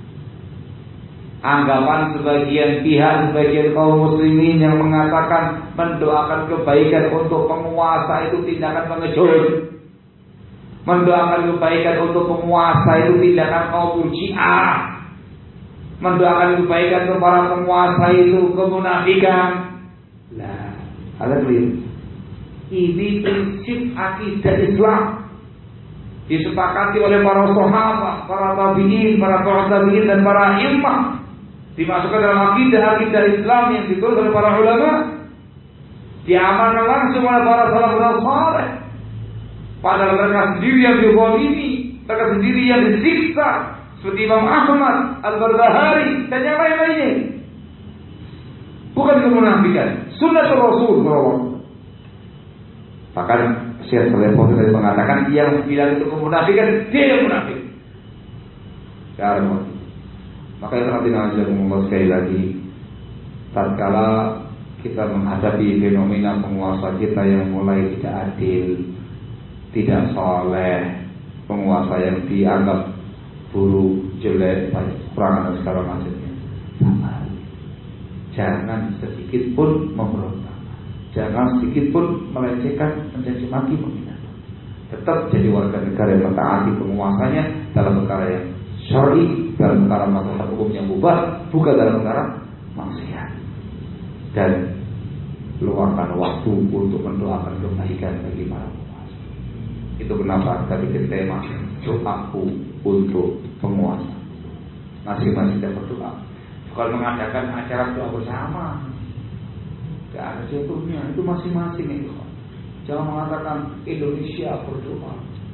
anggapan sebagian pihak, sebagian kaum muslimin yang mengatakan mendoakan kebaikan untuk penguasa itu tindakan pengejut. Mendoakan kebaikan untuk penguasa itu tindakan kaum murji'ah. Mendoakan kebaikan kepada penguasa itu kemunafikan. Lah, ada keliru. Ini prinsip akidah Islam disepakati oleh para sahabat, para tabi'in, para tabi'in dan para imam. Dimasukkan dalam akidah Islam yang ditulis oleh para ulama, diamalkan langsung oleh para salafus saleh. Padahal mereka sendiri yang dizalimi, mereka sendiri yang disiksa, seperti Imam Ahmad, Al-Barbahari dan yang lain-lainnya. Bukan kemunafikan, sunnah Rasul SAW. Bahkan Syekh Saleh Fauzan mengatakan yang bilang itu kemunafikan, dia yang munafik. Karena maka yang nanti nazarullah sekali lagi, tatkala kita menghadapi fenomena penguasa kita yang mulai tidak adil, tidak saleh, penguasa yang dianggap buruk, jelek, banyak kekurangan dan segala macamnya, jangan sedikit pun memberontak, jangan sedikit pun melecehkan, mencaci maki, menghina. Tetap jadi warga negara yang mentaati penguasanya dalam perkara yang syar'i, dalam perkara masalah hukum yang mubah, bukan dalam perkara maksiat. Dan luangkan waktu untuk mendoakan kebaikan bagi para penguasa. Itu kenapa kita bikin tema doaku untuk penguasa. Masing-masing dapat berdoa. Bukan mengadakan acara doa bersama. Tidak ada contohnya. Itu masing-masing itu. Jangan mengatakan Indonesia berdoa.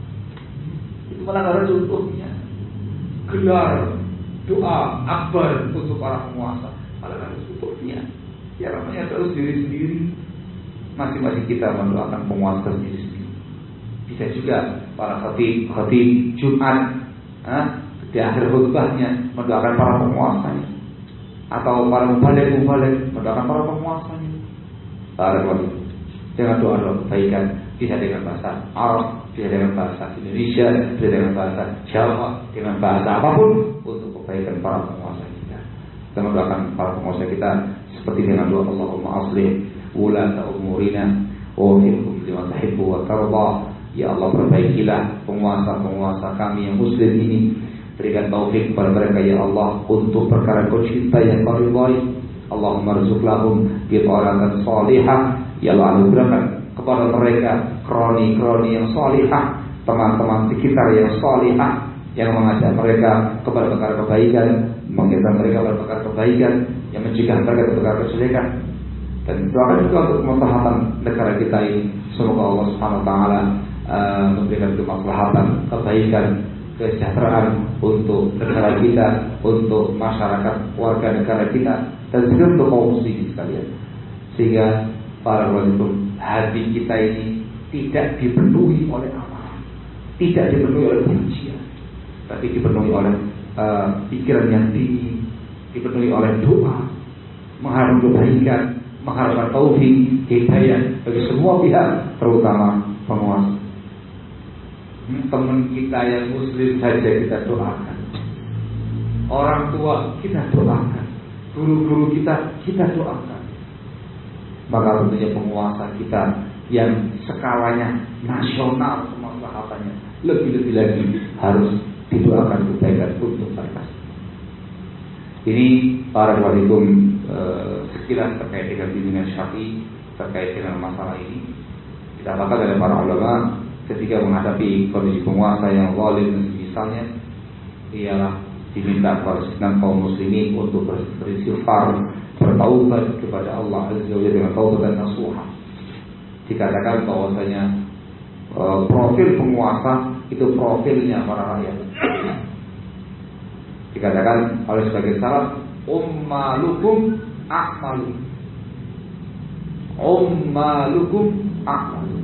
Itu malah tidak ada contohnya. Gelar doa akbar untuk para penguasa, malah ada contohnya. Ya namanya terus diri-sendiri. Masing-masing kita mendoakan penguasa sendiri-sendiri. Bisa juga para khatib Jumat di akhir khutbahnya mendoakan para penguasanya, atau para mubalik mendoakan para penguasanya. Barakallahu. Dengan doa kebaikan, bisa dengan bahasa Arab, bisa dengan bahasa Indonesia, bisa dengan bahasa Jawa, dengan bahasa apapun untuk kebaikan para penguasa kita. Kita mendoakan para penguasa kita seperti dengan doa Allahumma aslih wulata umurina wa waffiqhum lima tuhibbu wa tarda. Ya Allah, perbaikilah penguasa-penguasa kami yang muslim ini, berikan taufik kepada mereka ya Allah untuk perkara Kau cinta yang Kau ridhai. Allahumma rizq lahum biqaratan salihah. Ya Allah, anugerahkan kepada mereka kroni-kroni yang salihah, teman-teman sekitar yang salihah, yang mengajak mereka kepada perkara kebaikan, mengingatkan mereka kepada perkara kebaikan, yang mencegah mereka kepada perkara kejelekan. Dan doakan juga untuk kemaslahatan negara kita ini. Semoga Allah Subhanahu wa taala memberikan kemaslahatan, kebaikan, kesejahteraan untuk negara kita, untuk masyarakat warga negara kita, dan juga untuk kaum muslimin sekalian. Sehingga para walikum, hati kita ini tidak dipenuhi oleh amarah, tidak dipenuhi oleh kebencian, tapi dipenuhi oleh pikiran yang tinggi, dipenuhi oleh doa, mengharapkan kebaikan, mengharapkan taufik, hidayah bagi semua pihak, terutama penguasa. Teman kita yang muslim saja kita doakan, orang tua kita doakan, guru-guru kita doakan. Maka tentunya penguasa kita yang skalanya nasional kemaslahatannya lebih-lebih lagi harus didoakan kebaikan untuk mereka. Ini para walikum sekilas terkait dengan bimbingan Syafi'i terkait dengan masalah ini. Didapatkan oleh para ulama ketika menghadapi kondisi penguasa yang zalim misalnya, ialah diminta kepada segenap kaum muslimin untuk beristighfar, bertaubat kepada Allah Azza wa Jalla dengan taubat dan nasuha. Dikatakan bahwasanya profil penguasa itu profilnya para rakyat. Dikatakan oleh sebagian salaf, ummalukum a'malukum. Ummalukum a'malukum.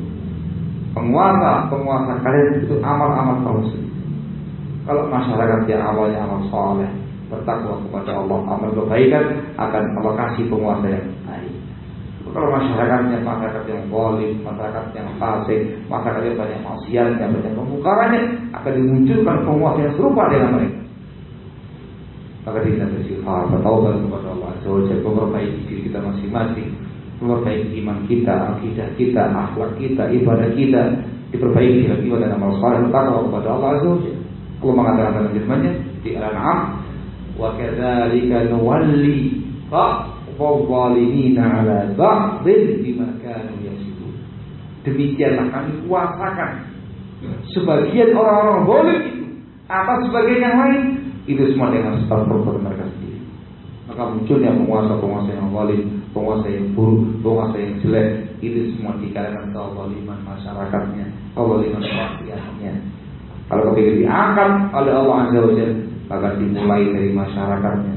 Penguasa kalian itu amal-amal kaum muslim. Kalau masyarakat yang awalnya amal saleh, bertakwa kepada Allah, amal kebaikan, akan Allah kasih penguasa yang baik. Kalau masyarakatnya masyarakat yang zalim, masyarakat yang fasik, masyarakat yang banyak maksiatnya, banyak kemungkarannya, akan dimunculkan penguasa yang serupa dengan mereka. Maka kita bersifat bertaubat kepada Allah Azza wa Jalla, memperbaiki diri kita masing-masing, memperbaiki iman kita, akidah kita, akhlak kita, ibadah kita, diperbaiki dengan ibadah dan amal saleh, bertakwa kepada Allah Azza wa Jalla. Allah mengatakan dalam firman-Nya di Al-An'am, wa kadzalika nuwalli fadh-dhalimina 'ala ba'dhin bima kanu yaksibun. Demikianlah kami kuasakan sebagian orang-orang zalim itu atas sebagian yang lain, itu semua dengan sebab perbuatan mereka sendiri. Maka munculnya penguasa-penguasa yang zalim, penguasa yang buruk, penguasa yang jelek, itu semua dikarenakan kezaliman masyarakatnya, kezaliman rakyatnya. Kalau kepingin diangkat oleh Allah Azza wa Jalla, maka dimulai dari masyarakatnya.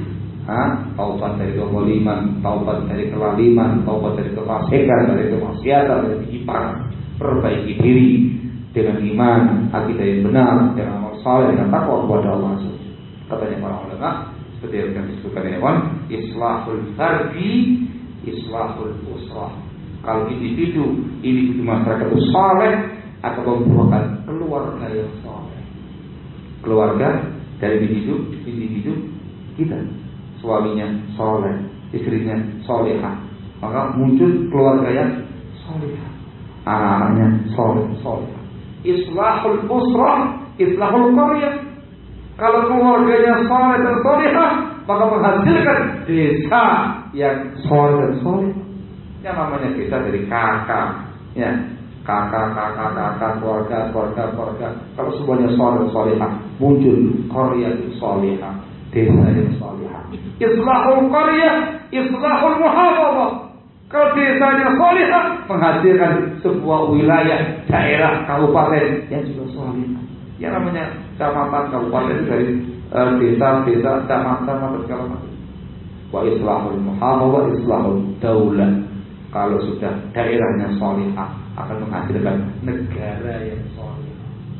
Taubat dari kezaliman, taubat dari kelaliman, taubat dari kefasikan, dari kemaksiatan, dari penyimpangan. Perbaiki diri dengan iman, akidah yang benar, dengan amal saleh, dengan takwa kepada Allah Azza wa Jalla. Katanya para ulama, seperti yang disebutkan Ikhwan, islahul fardi, islahul usrah. Kalau individu masyarakat itu saleh, akan membuahkan keluarga yang saleh. Keluarga dari individu kita, suaminya saleh, istrinya salehah, maka muncul keluarga yang salehah, anak-anaknya saleh. Islahul usrah, islahul qaryah. Kalau keluarganya saleh dan salehah, maka menghasilkan desa yang saleh dan saleh. Yang namanya desa dari kakak, ya. Kakak, keluarga. Kalau semuanya saleh salehah, muncul qaryah salehah, desa yang salehah. Islahul qaryah, islahul muhafadzah. Kalau desanya salehah, menghasilkan sebuah wilayah, daerah, kabupaten yang juga salehah. Yang namanya kecamatan, kabupaten dari desa, kecamatan segala macam. Wa islahul muhafadzah, islahul daulah. Kalau sudah daerahnya salehah, akan menghasilkan negara yang saleh.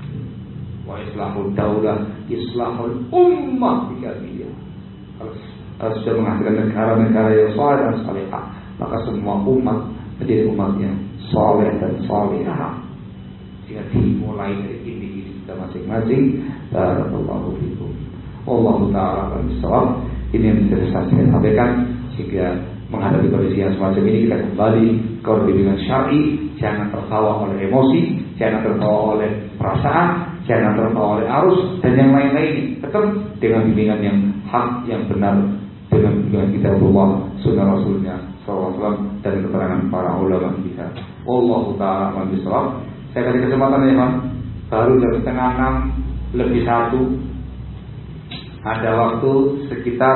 Wa islahul daulah, islahul ummah bikamiliyah. Kalau sudah menghasilkan negara-negara yang saleh dan salehah, maka semua umat menjadi umat yang saleh dan salehah. Jika dimulai dari individu kita masing-masing. Barakallahu fikum. Wallahu ta'ala a'lam. Ini yang bisa saya sampaikan. Sehingga menghadapi kondisi yang semacam ini, kita kembali ke bimbingan syar'i. Jangan terbawa oleh emosi, jangan terbawa oleh perasaan, jangan terbawa oleh arus dan yang lain-lain. Tetap dengan bimbingan yang hak, yang benar, dengan bimbingan kitabullah, sunnah Rasulnya SAW, dan keterangan para ulama kita. Wallahu ta'ala a'lam bishawab. Saya kasih kesempatan ya Pak. Baru jam 5:30 ada waktu sekitar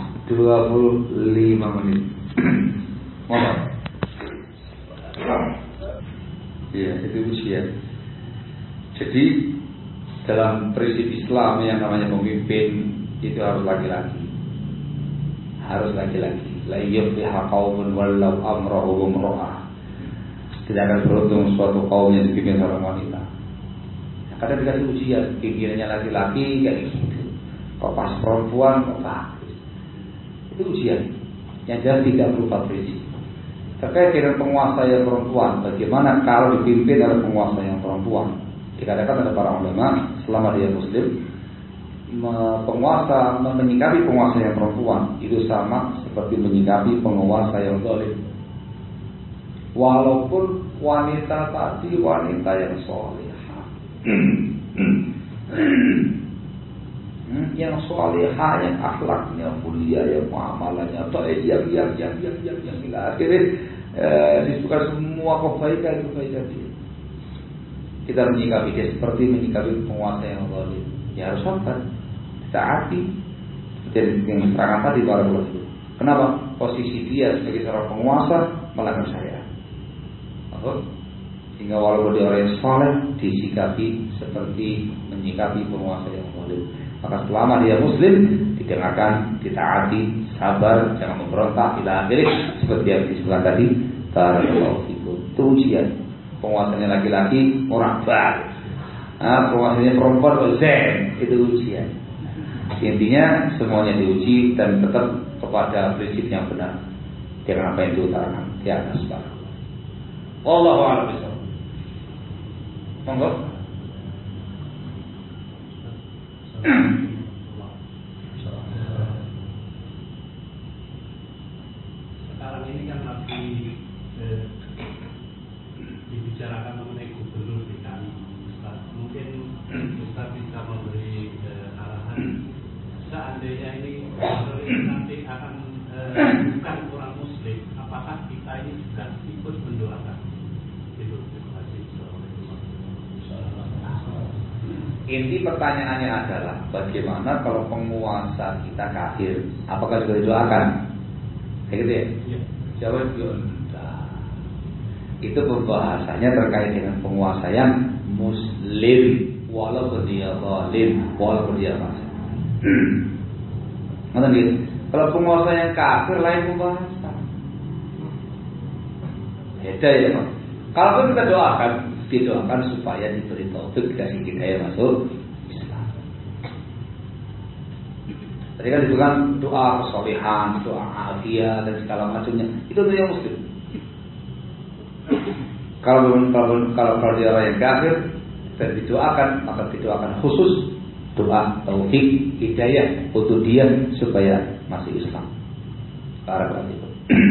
25 menit. Mohon. Ya, itu usia. Jadi dalam prinsip Islam yang namanya pemimpin itu harus laki-laki. La yufliha qaumun walau amrahum imra'ah. Tidak akan beruntung suatu kaum yang dipimpin seorang wanita. Kadang dikasih ujian, pimpinannya laki-laki kayak gitu. Kok pas perempuan kok bagus. Itu ujian. Yang jelas tidak berupa prinsip. Terkait dengan penguasa yang perempuan, bagaimana kalau dipimpin oleh penguasa yang perempuan? Dikatakan oleh para ulama, selama dia muslim, penguasa menyikapi penguasa yang perempuan itu sama seperti menyikapi penguasa yang zalim. Walaupun wanita tadi wanita yang salihah, yang salihah, yang akhlaknya mulia, yang muamalahnya baik, yang akhirnya disebutkan semua kebaikan dia. Kita menyikapi dia seperti menyikapi penguasa yang zalim. Ya harus sabar, taati. Jadi yang terangkan tadi para ulama. Kenapa? Posisi dia sebagai seorang penguasa melanggar syariat. Sehingga walaupun dia orang yang saleh, disikapi seperti menyikapi penguasa yang zalim. Maka selama dia muslim, didengarkan, ditaati, sabar, jangan memberontak, ila akhirnya seperti yang disebutkan tadi. Barakallahu fikum. Itu ujian. Penguasanya laki-laki orang baik, penguasanya perempuan zen, itu ujian. Intinya semuanya diuji dan tetap kepada prinsip yang benar. Jangan apa yang diutarakan di atas bawah. Wallahu a'lam bishawab. Monggo. Sekarang ini kan lagi dibicarakan mengenai gubernur DKI. Ustaz, mungkin Ustaz bisa memberi arahan seandainya ini gubernur ini nanti akan bukan orang Muslim, apakah kita ini juga ikut mendoakan? Itu terima kasih. Inti pertanyaannya adalah bagaimana kalau penguasa kita kafir? Apakah juga didoakan? Kayak gitu ya? Iya. Jawab enggak. Itu pembahasannya terkait dengan penguasa yang Muslim, walaupun dia zalim, walaupun dia fasik. Kalau penguasa yang kafir lain pembahasan. Beda ya Pak. Kalau kita didoakan supaya diberi taufik dikasih hidayah masuk Islam. Tadi kan disebutkan doa kesolehan, doa afiat dan segala macamnya. Itu untuk yang Muslim. Kalau dia orang yang kafir dan didoakan, maka didoakan khusus doa taufik hidayah untuk dia supaya masuk Islam. Barakallahu fikum.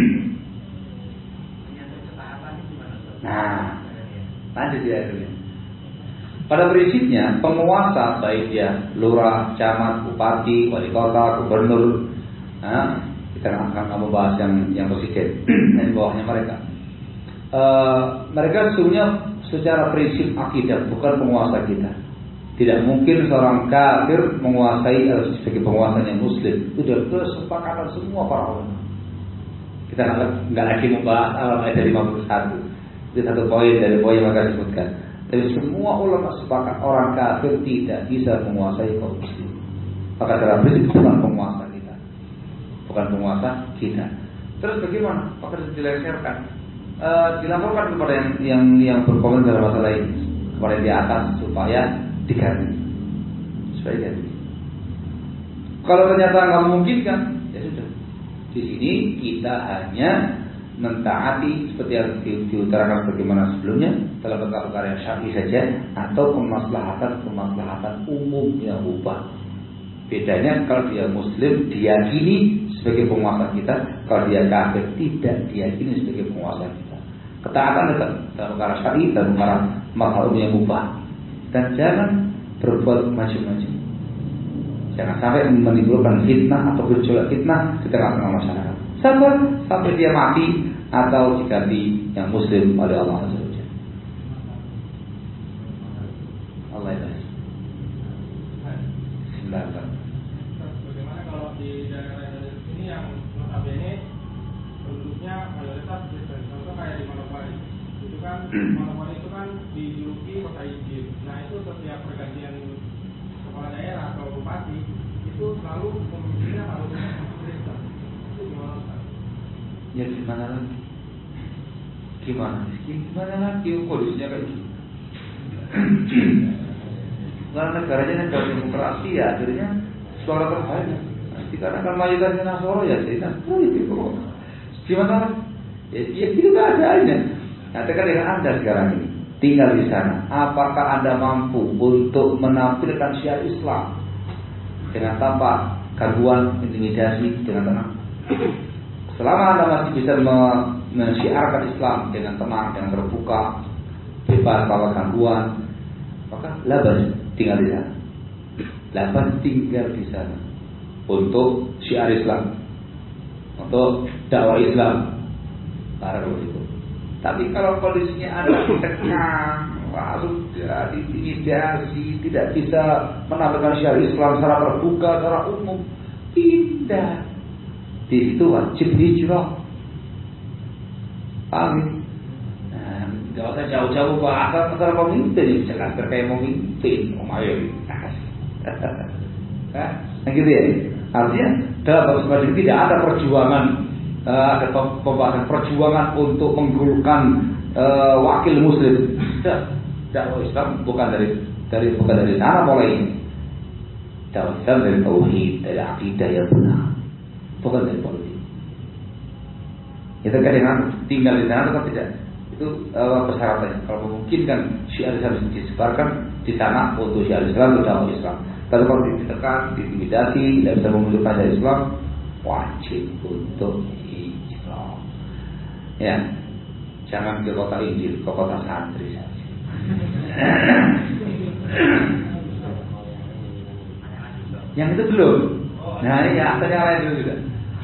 Nah, lanjut ya akhirnya. Pada prinsipnya penguasa baik dia lurah, camat, bupati, wali kota, gubernur, kita akan membahas yang presiden dan bawahnya mereka. Mereka sesungguhnya secara prinsip akidah bukan penguasa kita. Tidak mungkin seorang kafir menguasai sebagai penguasanya Muslim. Itu sudah kesepakatan semua para ulama. Kita nggak lagi membahas ayat 51. Itu satu poin dari poin yang mereka sebutkan. Tapi semua ulama sepakat orang kafir tidak bisa menguasai kaum muslim. Maka secara prinsip bukan penguasa kita, bukan penguasa kita. Terus bagaimana? Maka dilengsarkan, dilaporkan kepada yang berkomentar dalam masalah ini, kepada yang di atas supaya diganti, supaya diganti. Kalau ternyata nggak memungkinkan, ya sudah. Di sini kita hanya mentaati seperti yang diutarakan bagaimana sebelumnya dalam perkara yang syar'i saja atau kemaslahatan umum yang ubah. Bedanya kalau dia Muslim diyakini sebagai penguasa kita, kalau dia kafir tidak diyakini sebagai penguasa kita. Ketaatan tetap dalam perkara syar'i dan perkara masalah umum yang ubah. Dan jangan berbuat macam-macam. Jangan sampai menimbulkan fitnah atau berjual fitnah di tengah-tengah masyarakat. Sabar sampai dia mati atau diganti yang Muslim oleh Allah Azza wa Jalla. Allah ya. Bismillah. Bagaimana kalau di daerah ini yang notabene penduduknya mayoritas Kristen, contoh kayak di Manokwari, itu kan Manokwari itu kan dijuluki kota Injil. Nah itu setiap pergantian kepala daerah atau bupati itu selalu pemimpinnya harus Kristen. Ya gimana lagi? Gimana lagi? Kondisinya kayak gitu. Karena negaranya negara demokrasi ya, akhirnya suara terbanyak. Dikarenakan mayoritasnya Nasoro ya, jadi itu. Gimana? Ya itu keadaannya. Nah, tekan dengan Anda sekarang ini tinggal di sana. Apakah Anda mampu untuk menampilkan syiar Islam dengan tanpa gangguan, intimidasi, dengan tenang? Selama Anda masih bisa mensyiarkan Islam dengan tenang, dengan terbuka, bebas tanpa gangguan, maka labas tinggal di sana. Labas tinggal di sana untuk syiar Islam, untuk dakwah Islam. Tapi kalau kondisinya ada tekan, sudah diintimidasi, tidak bisa menampilkan syiar Islam secara terbuka, secara umum, pindah. Di situ wajib hijrah. Paham? Nah, gak usah jauh-jauh bahasa masalah pemimpin, bisa kan terkait pemimpin, mayoritas. Nah gitu ya. Artinya dalam bahasa Islam tidak ada perjuangan, ada pembahasan perjuangan untuk menggulkan wakil muslim. Dakwah Islam bukan dari sana mulai. Dakwah Islam dari tauhid, dari akidah yang benar, bukan dari politik. Itu kadang tinggal di sana atau tidak, itu persyaratannya. Kalau memungkinkan syiar Islam disebarkan di sana untuk syiar Islam atau dakwah Islam. Tapi kalau ditekan, diintimidasi, tidak bisa menunjukkan dari Islam, wajib untuk hijrah. Ya, jangan ke kota Injil, ke kota santri saja. Yang itu belum. Nah, ini asalnya lain dulu juga.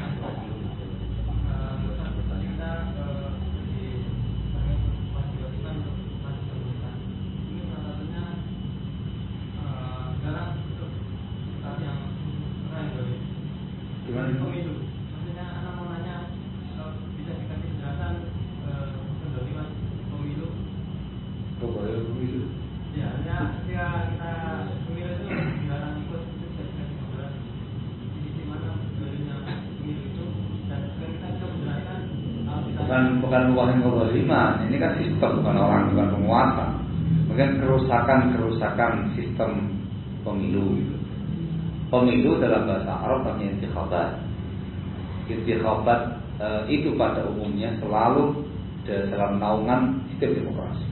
Gimana? Pemilu. Maksudnya anak mau nanya, bisa dikasih penjelasan pendoliman pemilu? Boleh pemilu. Ya, hanya ketika kita pemilu itu dilarang ikut, itu bisa dikasih penjelasan di mana pendolinya pemilu itu, dan kita bisa menjelaskan kalau kita Bukan kezaliman, ini kan sistem, bukan orang, bukan penguasa. Mungkin kerusakan sistem pemilu. Pemilu dalam bahasa Arab namanya intikhabat. Intikhabat itu pada umumnya selalu dalam naungan sistem demokrasi.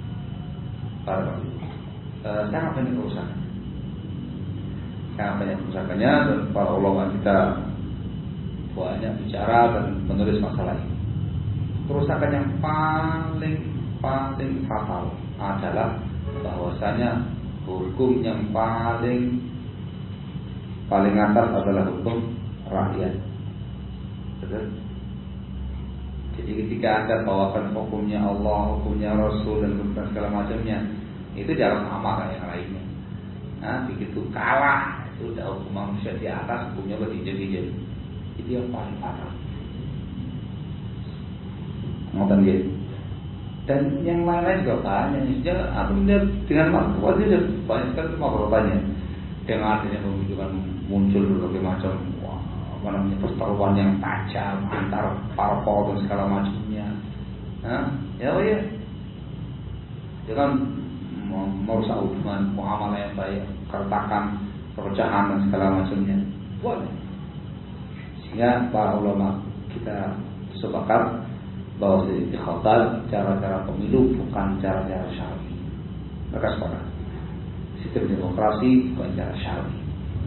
Sangat banyak kerusakan. Sangat banyak kerusakannya, dan para ulama kita banyak bicara dan menulis masalah ini. Kerusakan yang paling fatal adalah bahwasanya hukum yang paling atas adalah hukum rakyat. Betul? Jadi ketika Anda bawakan hukumnya Allah, hukumnya Rasul, dan bukan segala macamnya, itu jangan sama kayak yang lainnya. Nah, begitu kalah, itu udah hukum manusia di atas, hukumnya berdijak-dijak. Itu yang paling fatal. Ngoten nggih. Dan yang lain-lain juga banyak. Sejak aku melihat dengan makhluk aja banyak sekali makhluk-makhluknya. Dengan adanya pemikiran muncul berbagai macam perseteruan yang tajam antar parpol dan segala macamnya. Ya, jangan merusak hubungan muamalah yang baik, keretakan, perpecahan dan segala macamnya. Boleh. Sehingga para ulama kita sepakat bahwa intikhabat, cara-cara pemilu bukan cara-cara syar'i. Mereka sepakat. Sistem demokrasi bukan cara syar'i.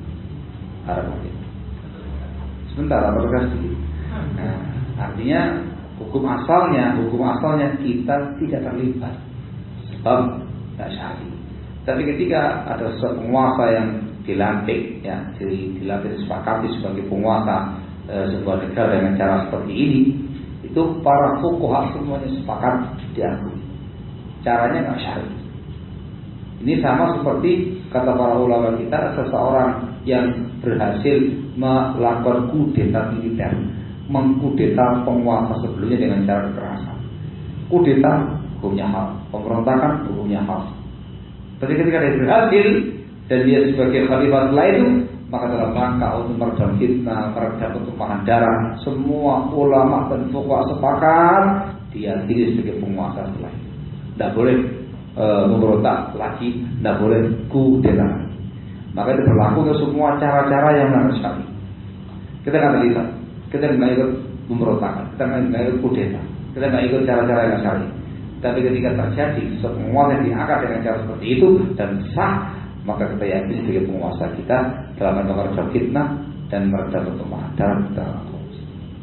Sebentar, apakah sedikit? Nah, artinya hukum asalnya kita tidak terlibat, sebab tidak syar'i. Tapi ketika ada sebuah penguasa yang dilantik, disepakati sebagai penguasa sebuah negara dengan cara seperti ini, itu para fuqaha semuanya sepakat diakui. Caranya nggak syar'i. Ini sama seperti kata para ulama kita, seseorang yang berhasil melakukan kudeta militer, mengkudeta penguasa sebelumnya dengan cara kekerasan. Kudeta hukumnya hal, pemberontakan hukumnya hal. Tapi ketika dia berhasil dan dia sebagai khalifah setelah itu, maka dalam rangka untuk meredam fitnah, meredam tumpahan darah, semua ulama dan fuqaha sepakat dia diri sebagai penguasa setelah itu. Tidak boleh memberontak lagi, tidak boleh kudeta. Maka itu berlaku untuk semua cara-cara yang melanggar syari. Kita nggak terlibat, kita nggak ikut memberontak, kita nggak ikut kudeta, kita nggak ikut cara-cara yang syari. Tapi ketika terjadi semua yang diangkat dengan cara seperti itu dan sah, maka kita yakin sebagai penguasa kita dalam meredam fitnah dan meredam tumpahan darah dalam korupsi.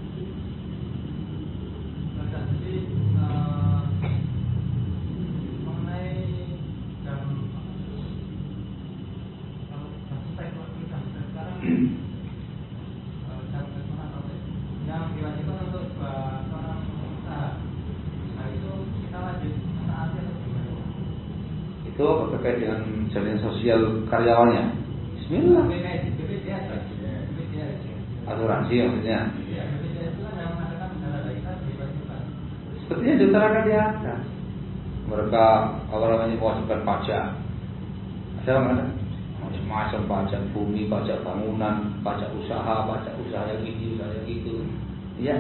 Yang diwajibkan untuk seorang pengusaha, nah itu kita wajib taati atau gimana? Itu terkait dengan jaminan sosial karyawannya. Bismillah. BPJS. Asuransi maksudnya. BPJS itu kan yang mengatakan negara kita diwajibkan. Sepertinya diutarakan di atas. Mereka mewajibkan pajak. Ada nggak ada? macam-macam, pajak bumi, pajak bangunan, pajak usaha yang ini, usaha yang itu. Ya.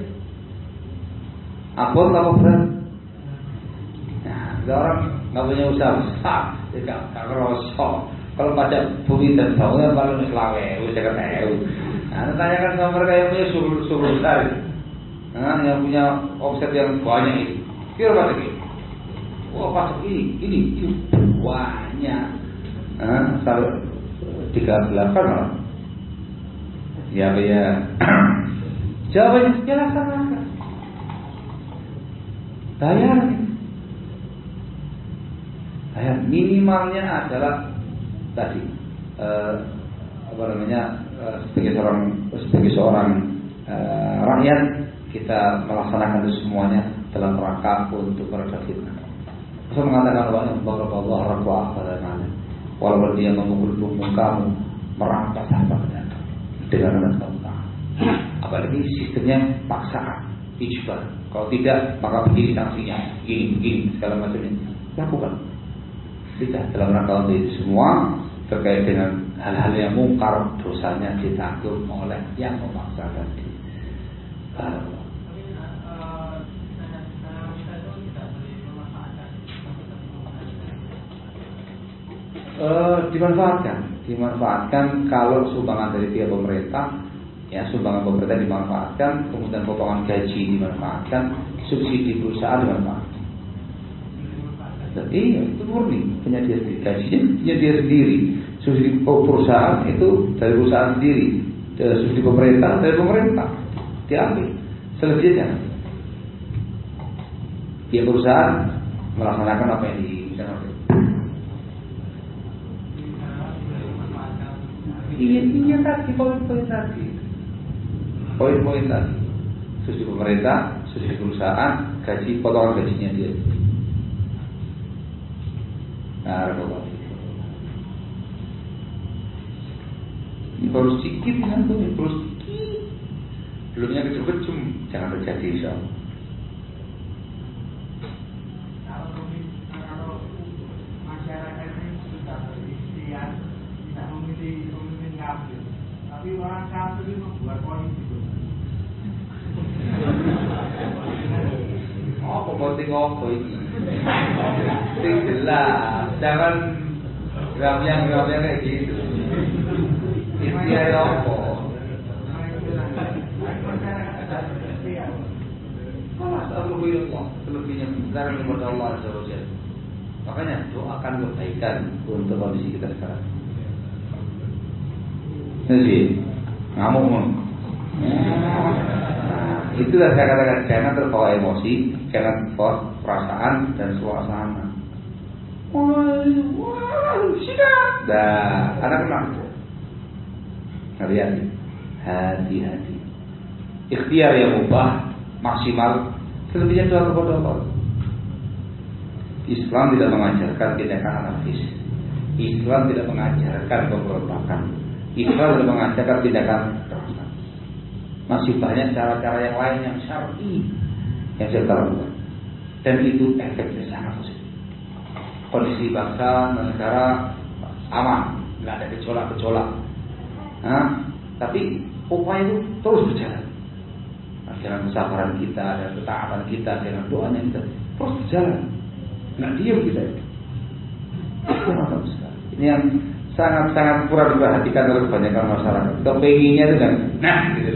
Apa berat? Nah, orang nggak punya usaha besar, tidak ngerosok. Kalau pajak bumi dan bangunan paling selawe, udah ketemu. Nah, tanyakan sama mereka yang punya suruh besar, yang punya omset yang banyak itu. Kira pajak ini? Wah, pajak ini banyak. Sampai 38 malah. Ya. Jawabannya laksanakan. Bayar minimalnya adalah tadi sebagai seorang rakyat kita melaksanakan itu semuanya dalam rangka untuk meredam fitnah. Saya mengatakan Allah Rabbah pada mana, walaupun dia memukul punggung kamu, merampas hartanya dengan rendah kamu. Apalagi sistemnya paksaan, ijbar. Kalau tidak, maka begini sanksinya, begini segala macamnya. Lakukan. Tidak dalam rangka untuk itu semua terkait dengan hal-hal yang mungkar, dosanya ditanggung oleh yang memaksa tadi. Dimanfaatkan kalau sumbangan dari pihak pemerintah, ya sumbangan pemerintah dimanfaatkan, kemudian potongan gaji dimanfaatkan, subsidi perusahaan dimanfaatkan. Iya, itu murni punya dia sendiri, gajinya punya dia sendiri. Subsidi perusahaan itu dari perusahaan sendiri, subsidi pemerintah dari pemerintah diambil. Selebihnya pihak perusahaan melaksanakan apa yang diinginkan oleh. Iya tadi poin-poin tadi. Subsidi pemerintah, subsidi perusahaan, gaji, potongan gajinya dia. Nah, ini baru sedikit kan tuh, baru sedikit. Belumnya kecum-kecum, jangan terjadi insyaallah. Kalau masyarakat ini sudah berikhtiar tidak memilih pemimpin kafir, tapi orang kafir itu membuat polisi. Oh, penting apa ini? Sing jelas, jangan gram-gram kayak gitu. Ikhtiar apa? Alhamdulillah, selebihnya benar kepada Allah Azza wa Jalla. Makanya doakan kebaikan untuk kondisi kita sekarang. Jadi, ngamuk. Itulah saya katakan, jangan terbawa emosi, jangan terbawa perasaan dan suasana. Siap. Dah, anak kenal. Hati-hati. Ikhtiar yang mubah maksimal, selebihnya doa kepada Allah. Islam tidak mengajarkan tindakan anarkis. Islam tidak mengajarkan pemberontakan. Islam tidak mengajarkan tindakan kekerasan. Masih banyak cara-cara yang lain yang syar'i yang saya lakukan, dan itu efeknya sangat positif. Kondisi bangsa dan negara aman, nggak ada gejolak-gejolak. Tapi upaya itu terus berjalan. Dengan kesabaran kita dan ketaatan kita, dengan doanya kita terus berjalan. Nggak diam kita itu. Ini yang sangat-sangat kurang diperhatikan oleh kebanyakan masyarakat. Kita pengennya itu kan, gitu.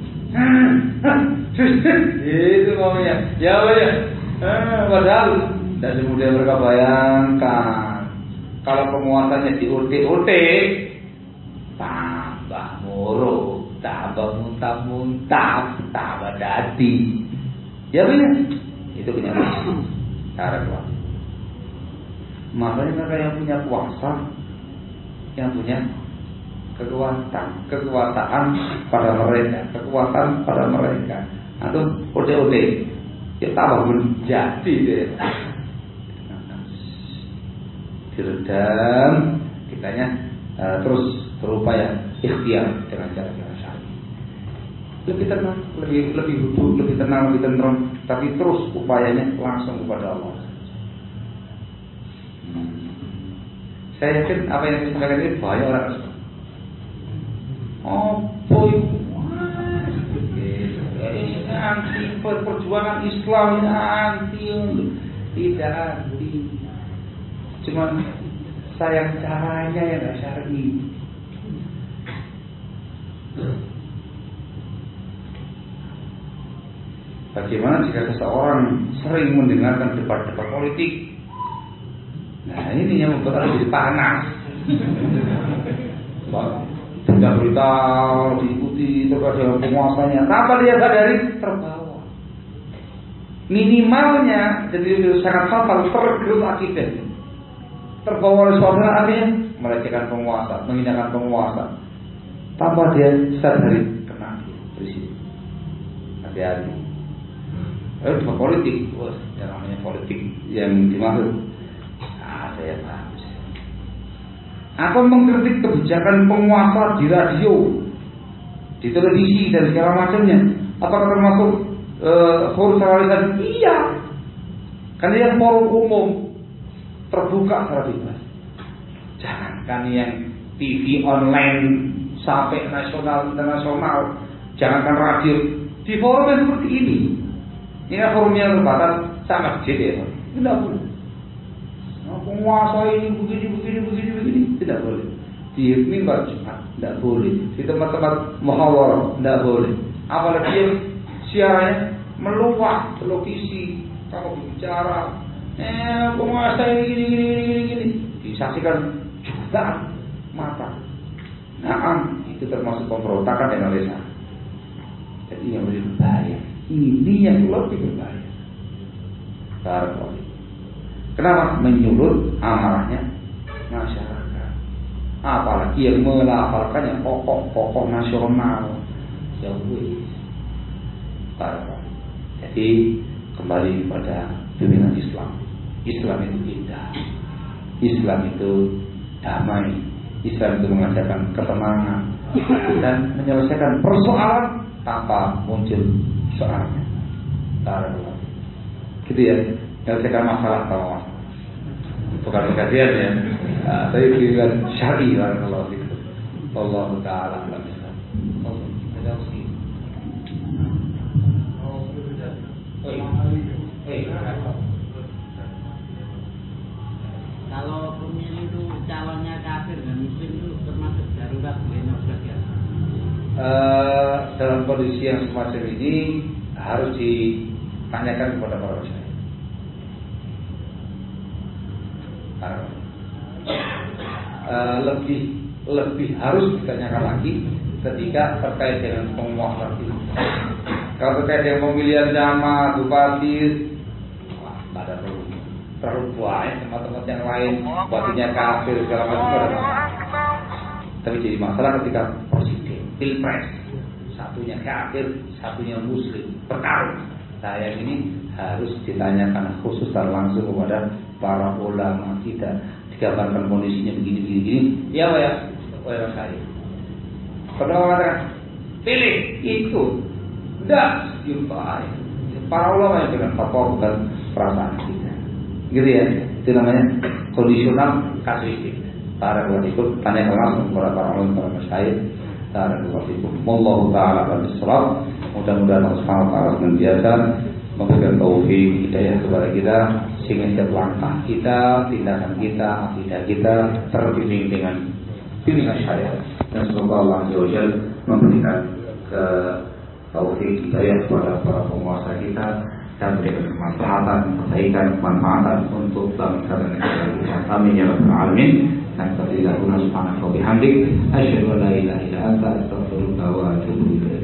Itu maunya. Ya banyak. Padahal tidak semudah mereka bayangkan. Kalau penguasanya di OT, tambah muruk, tambah muntah-muntah, tambah dadi. Ya benar. Itu kenyataan. Cara kuat. Makanya mereka yang punya kuasa, yang punya kekuasaan pada mereka, atau ode-ode, ya tambah menjadi deh. Diredam, kitanya terus berupaya ikhtiar dengan cara-cara syar'i. Lebih tenang, lebih duduk, lebih tenang, lebih tenang, tapi terus upayanya langsung kepada Allah. Saya yakin apa yang saya sampaikan ini banyak orang respon. Oh boy, ini anti perjuangan Islam, ini anti, tidak anti. Cuma sayang caranya yang nggak syar'i. Bagaimana jika seseorang sering mendengarkan debat-debat politik? Nah ini yang membuat orang jadi panas. Berita-berita diikuti terkait dengan penguasanya, tanpa dia sadari terbawa. Minimalnya jadi sangat fatal tergerus akibat. Terbawa oleh suasana, artinya melecehkan penguasa, menghinakan penguasa, tanpa dia sadari kena berisik. Hati-hati. Itu politik, yang namanya politik yang dimaksud ada yang bagus. Atau mengkritik kebijakan penguasa di radio, di televisi dan segala macamnya. Apakah termasuk forum terorisa? Iya, karena yang forum umum terbuka secara bebas. Jangankan yang TV online sampai nasional internasional, jangankan radio, di forum yang seperti ini. Ini forumnya terbatas sama masjid ya, tidak boleh. Penguasa ini begini, tidak boleh. Di mimbar Jumat tidak boleh. Di tempat-tempat muhawarah tidak boleh. Apalagi yang siarannya meluas, televisi, kamu berbicara, penguasa ini, disaksikan jutaan mata. Nah, itu termasuk pemberontakan dan oleh sana. Jadi yang lebih berbahaya. Ini yang lebih berbahaya. Kenapa? Menyulut amarahnya masyarakat. Apalagi yang melafalkannya pokok-pokok nasional. Ya wis. Jadi kembali pada bimbingan Islam. Islam itu indah. Islam itu damai. Islam itu mengajarkan ketenangan dan menyelesaikan persoalan tanpa muncul soalnya. Gitu ya. Menyelesaikan masalah kalau masalah. Bukan kejadian ya. Tapi bimbingan syar'i kalau gitu. Allah Taala alam. Ada usia. Kalau pemilih itu calonnya kafir dan muslim itu termasuk darurat ya? Dalam kondisi yang semacam ini harus ditanyakan kepada para masyarakat. Lebih harus ditanyakan lagi ketika terkait dengan penguasa itu. Kalau terkait dengan pemilihan camat, bupati, nggak ada terlalu banyak tempat-tempat yang lain, bupatinya kafir segala macam ada masalah. Tapi jadi masalah ketika presiden, pilpres, satunya kafir, satunya muslim, bertarung. Saya ini harus ditanyakan khusus dan langsung kepada para ulama kita. Digambarkan kondisinya begini. Ya Pak ya, orang saya. Pernah mengatakan, pilih itu. Tidak, jumpai. Para ulama yang dengan fatwa bukan perasaan kita. Gitu ya, itu namanya kondisional kasuistik. Para ulama ikut tanyakan langsung kepada para ulama, para masyayikh. Wallahu ta'ala al-Islam. Mudah-mudahan Allah Subhanahu wa ta'ala senantiasa memberikan taufik hidayah kepada kita sehingga setiap langkah kita, tindakan kita, akidah kita terbimbing dengan bimbingan syariat. Dan semoga Allah Azza wa Jalla memberikan taufik hidayah kepada para penguasa kita dan memberikan kemanfaatan, kebaikan, kemanfaatan untuk bangsa dan negara kita. Amin ya rabbal alamin. Subhanallah subhanahu wa bihamdik asyhadu an la ilaha illa anta astaghfiruka wa atubu ilaik.